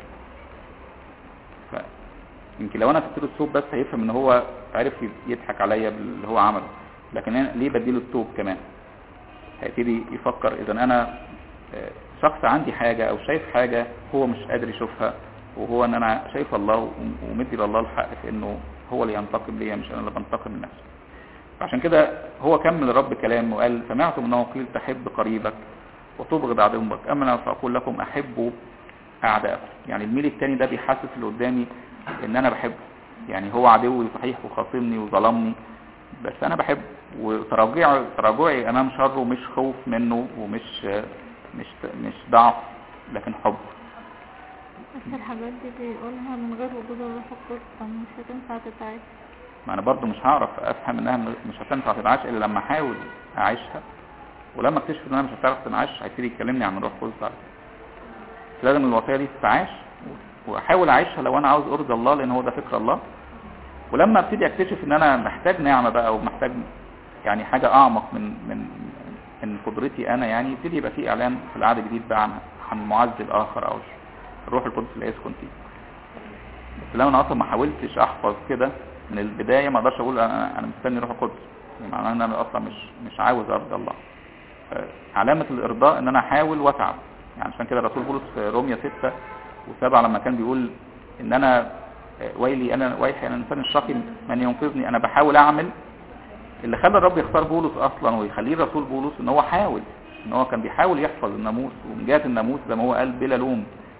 يمكن لو انا سبت له الثوب بس هيفهم ان هو عرف يضحك عليا باللي هو عمله، لكن انا ليه بديله الثوب كمان؟ هيبتدي يفكر اذا انا شخص عندي حاجه او شايف حاجه هو مش قادر يشوفها، وهو ان انا شايف الله ومدي لله الحق في انه هو اللي ينتقم ليا مش انا اللي بنتقم من نفسي. عشان كده هو كمل الرب كلامه وقال سمعتم انه قيل تحب قريبك وتبغض عدوك، اما انا فاقول لكم احبوا اعداءكم. يعني الميل الثاني ده بيحسس اللي قدامي ان انا بحبه، يعني هو عدوي صحيح وخاصمني وظلمني بس انا بحبه، وتراجعي امام شره مش خوف منه ومش مش ضعف لكن حب. بس الحاجات دي بيقولها من غير وجود الروح القدس مش هتنفع تتعاش. ما انا برضو مش هعرف افهم انها مش هتنفع تتعاش الا لما احاول اعيشها، ولما اكتشف ان انا مش هتعرف تنعاش هيبتدي يكلمني عن الروح القدس. لازم الوصيه دي تتعاش واحاول اعيشها لو انا عاوز ارضي الله، لان هو ده فكر الله. ولما ابتدي اكتشف ان انا محتاج نعمه بقى ومحتاج يعني حاجه اعمق من قدرتي انا، يعني يبتدي يبقى في اعلان في العهد الجديد بقى عن المعزي الاخر او الروح القدس اللي يسكن فيه. بس لو انا اصلا ما حاولتش احفظ كده من البدايه ما اقدرش اقول انا مستني روح القدس، يعني معناه ان انا اصلا مش عاوز ارضي الله. علامه الارضاء ان انا احاول واتعب، يعني عشان كده الرسول بولس في روميا 6:7 لما كان بيقول ان انا ويحي انا الانسان الشقي من ينقذني، انا بحاول اعمل اللي خلى الرب يختار بولس اصلا ويخليه الرسول بولس، ان هو حاول، ان هو كان بيحاول يحفظ الناموس، ومن جهه الناموس زي ما هو قال بلا لوم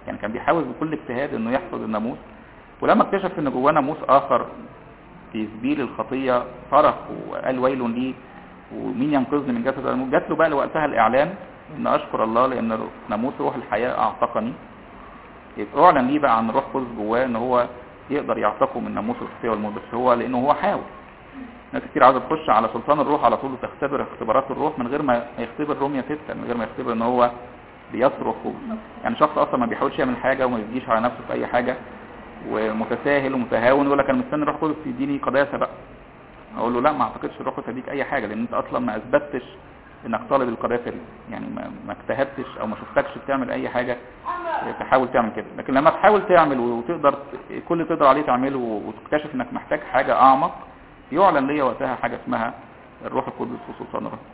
يعني كان بيحاول بكل اجتهاد انه يحفظ الناموس، ولما اكتشف ان جواه ناموس اخر في سبيل الخطيه صرخ وقال ويل لي ومين ينقذني من جسد الموت. جات له بقى وقتها الاعلان ان اشكر الله لان ناموس روح الحياه اعتقني. يبقى اعلن ليه بقى عن روح قدس جواه ان هو يقدر يعتقه من ناموس الخطيه والموت، بس هو لانه هو حاول. ناس كتير عايزه تخش على سلطان الروح على طول وتختبر اختبارات الروح من غير ما يختبر رومية 6، من غير ما يختبر ان هو بيصرخ يعني شخص اصلا ما بيحاولش يعمل حاجه وما يجيش على نفسه في اي حاجه ومتساهل ومتهاون يقول لك انا مستني الروح القدس يديني قداسه بقى. اقول له لا، ما اعتقدش الروح القدس هيديك اي حاجه، لان انت اصلا ما اثبتش انك طالب القداسه دي، يعني ما اجتهدتش او ما شفتكش بتعمل اي حاجه تحاول تعمل كده. لكن لما تحاول تعمل وتقدر كل اللي تقدر عليه تعمله وتكتشف انك محتاج حاجه اعمق، يعلن ليا وقتها حاجه اسمها الروح القدس وسلطان الروح.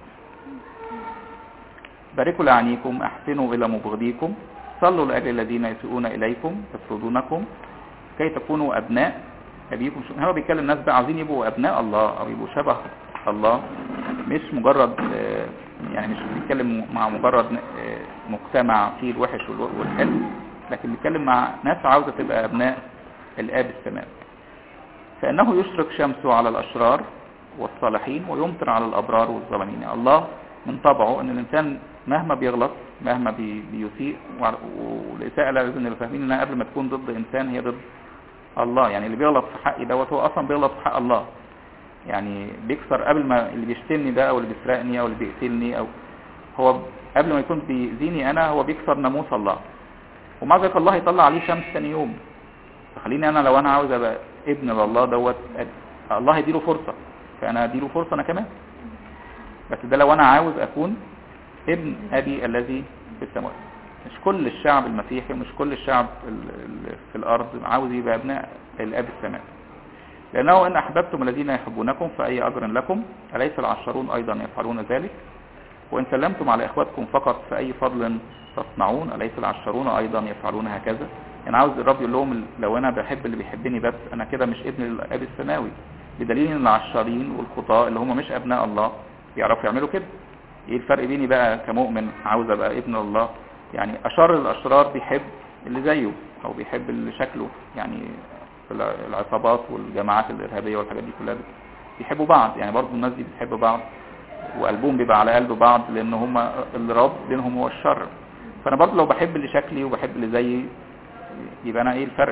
باركوا لعنيكم، احسنوا الى مبغضيكم، صلوا لاجل الذين يسيئون اليكم يطردونكم كي تكونوا ابناء ابيكم. هو بيتكلم الناس بقى عايزين يبقوا ابناء الله او يبقوا شبه الله، مش مجرد يعني مش بيتكلم مع مجرد مجتمع فيه الوحش والحلو، لكن بيتكلم مع ناس عاوزه تبقى ابناء الاب السماوي. فانه يشرق شمسه على الاشرار والصالحين ويمطر على الابرار والظالمين. يعني الله من طبعه ان الانسان مهما بيغلط مهما بيسيء، والاساءه لازم نبقى فاهمين انها قبل ما تكون ضد انسان هي ضد الله. يعني اللي بيغلط في حقي دوت هو اصلا بيغلط في حق الله، يعني بيكسر قبل ما اللي بيشتمني ده او اللي بيسرقني او اللي بيقتلني او هو قبل ما يكون بيأذيني انا هو بيكسر ناموس الله. ومع ذلك الله يطلع عليه شمس ثاني يوم. فخليني انا لو انا عاوز ابقى ابن لله دوت الله يديله فرصه، فانا اديله فرصه انا كمان. بس ده لو انا عاوز اكون ابن ابي الذي في السماوات. مش كل الشعب المسيحي ومش كل الشعب في الارض عاوز يبقى ابناء الاب السماوي. لانه ان احببتم الذين يحبونكم فاي اجر لكم، اليس العشرون ايضا يفعلون ذلك؟ وان سلمتم على اخواتكم فقط فاي فضل تصنعون، اليس العشرون ايضا يفعلون هكذا؟ يعني عاوز الرب يقول لهم لو انا بحب اللي بيحبني بس انا كده مش ابن الاب السماوي، بدليل ان العشرين والخطاة اللي هم مش ابناء الله بيعرفوا يعملوا كده. ايه الفرق بيني بقى كمؤمن عاوز ابقى ابن الله؟ يعني اشر الاشرار بيحب اللي زيه او بيحب اللي شكله، يعني العصابات والجماعات الارهابيه والحاجات دي كلها بيحبوا بعض، يعني برضو الناس دي بتحب بعض وقلبهم بيبقى على قلب بعض لان هم الرب بينهم هو الشر. فانا برضو لو بحب اللي شكلي وبحب اللي زيي يبقى انا ايه الفرق؟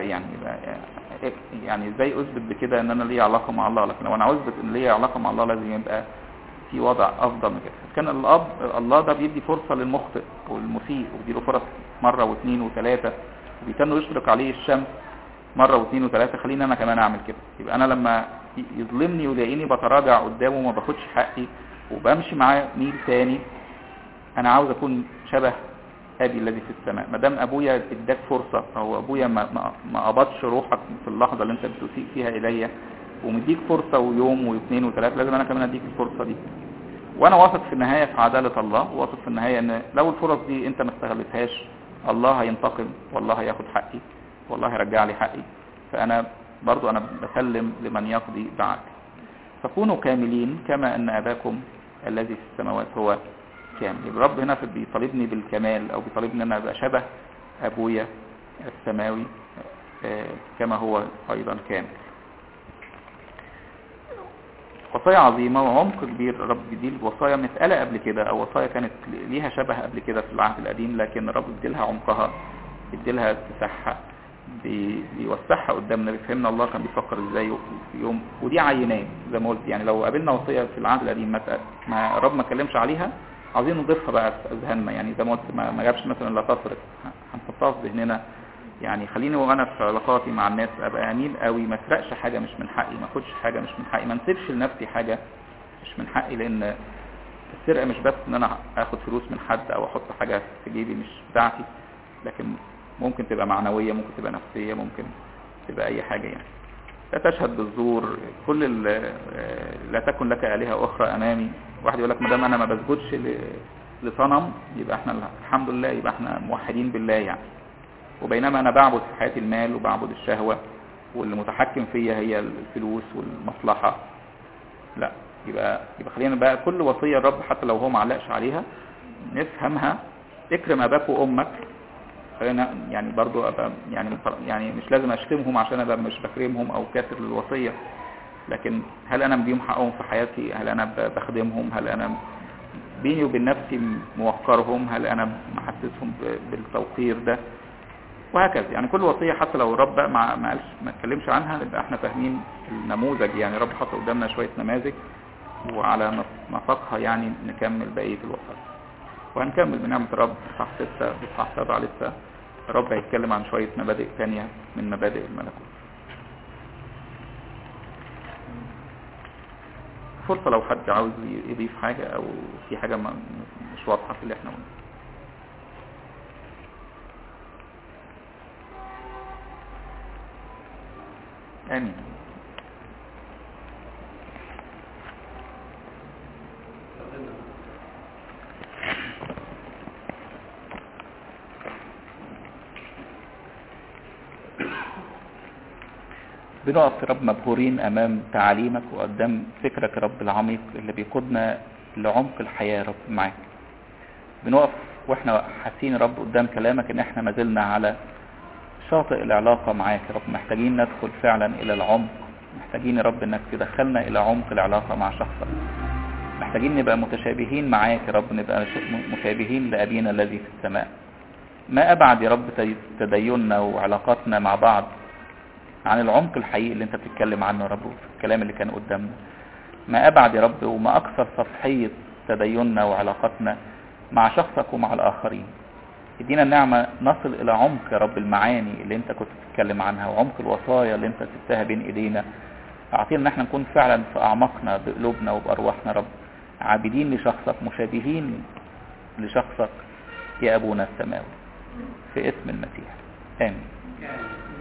يعني ازاي اثبت بكده ان انا ليا علاقه مع الله؟ لكن لو انا عاوز اثبت ان ليا علاقه مع الله لازم يبقى في وضع افضل من كده. كان الله ده بيدي فرصه للمخطئ والمسيء وبيديله فرص مره واثنين وثلاثه وبيتنوا يشرق عليه الشمس مره واثنين وثلاثه. خليني انا كمان اعمل كده. يبقى انا لما يظلمني ويلاقيني بتراجع قدامه وما باخدش حقي وبمشي معاه ميل ثاني، انا عاوز اكون شبه ابي الذي في السماء. ما دام ابويا اداك فرصه او ابويا ما قبضش روحك في اللحظه اللي انت بتسيء فيها الي ومديك فرصه ويوم واثنين وثلاثه، لازم انا كمان اديك الفرصه دي. وانا واثق في النهايه في عداله الله، واثق في النهايه ان لو الفرص دي انت ما استغلتهاش الله هينتقم والله هياخد حقي والله هيرجع لي حقي. فانا برضو انا بسلم لمن يقضي بعد. فكونوا كاملين كما ان اباكم الذي في السماوات هو كامل. الرب هنا بيطالبني بالكمال او بيطالبني ان انا ابقى شبه ابويا السماوي كما هو ايضا كامل. وصايا عظيمه وعمق كبير الرب بيدي وصايا مسألة قبل كده او وصايا كانت ليها شبه قبل كده في العهد القديم، لكن الرب بيديلها عمقها بيديلها اتساعها بيوسعها قدامنا. بيفهمنا الله كان بيفكر ازاي في يوم. ودي عينات زي ما قلت، يعني لو قابلنا وصيه في العهد القديم ما الرب ما اتكلمش عليها عايزين نضيفها بقى في اذهاننا. يعني زي ما قلت ما جابش مثلا لا تسرق، هنحطها في ذهننا. يعني خليني وانا في علاقاتي مع الناس ابقى امين قوي، ما اسرقش حاجه مش من حقي، ما اخدش حاجه مش من حقي، ما نسيبش لنفسي حاجه مش من حقي. لان السرقه مش بس ان انا اخد فلوس من حد او احط حاجه في جيبي مش بتاعتي، لكن ممكن تبقى معنويه، ممكن تبقى نفسيه، ممكن تبقى اي حاجه. يعني لا تشهد بالزور، كل لا تكن لك آلهة أخرى أمامي. واحد يقول لك ما دام أنا ما بسجدش لصنم يبقى احنا الحمد لله يبقى احنا موحدين بالله يعني. وبينما أنا بعبد في حياتي المال وبعبد الشهوة واللي متحكم فيا هي الفلوس والمصلحة، لا يبقى خلينا بقى كل وصية الرب حتى لو هو معلقش عليها نفهمها. اكرم أباك وأمك خلينا يعني برضو ابقى يعني مش لازم اشتمهم عشان ابقى مش بكرمهم او كاسر للوصية، لكن هل انا مديهم حقهم في حياتي؟ هل انا بخدمهم؟ هل انا بيني وبين نفسي موقرهم؟ هل انا محسسهم بالتوقير ده؟ وهكذا. يعني كل وصية حتى لو رب ما اتكلمش عنها نبقى احنا فاهمين النموذج. يعني رب حط قدامنا شوية نماذج وعلى نسقها يعني نكمل بقية الوصايا. وهنكمل بنعمة رب اصحاح 6 واصحاح 7 لسه رب هيتكلم عن شوية مبادئ تانية من مبادئ الملكوت. فرصة لو حد عاوز يضيف حاجة او في حاجة مش واضحة في اللي احنا قلنا. آمين. بنقف يا رب مبهورين أمام تعاليمك وقدام فكرك يا رب العميق اللي بيقودنا لعمق الحياة يا رب معاك. بنقف واحنا حاسين يا رب قدام كلامك ان احنا ما زلنا على شاطئ العلاقة معاك يا رب، محتاجين ندخل فعلا الى العمق، محتاجين يا رب انك تدخلنا الى عمق العلاقة مع شخصك، محتاجين نبقى متشابهين معاك يا رب، نبقى مشابهين لأبينا الذي في السماء. ما أبعد يا رب تديننا وعلاقاتنا مع بعض عن العمق الحقيقي اللي انت بتتكلم عنه يا رب في الكلام اللي كان قدامنا. ما أبعد يا رب وما أكثر سطحية تديننا وعلاقاتنا مع شخصك ومع الآخرين. ادينا النعمة نصل إلى عمق يا رب المعاني اللي انت كنت بتتكلم عنها وعمق الوصايا اللي انت سبتها بين ايدينا. اعطينا ان احنا نكون فعلا في أعماقنا بقلوبنا وبأرواحنا رب عابدين لشخصك، مشابهين لشخصك يا أبونا السماوي، في اسم المسيح آمين.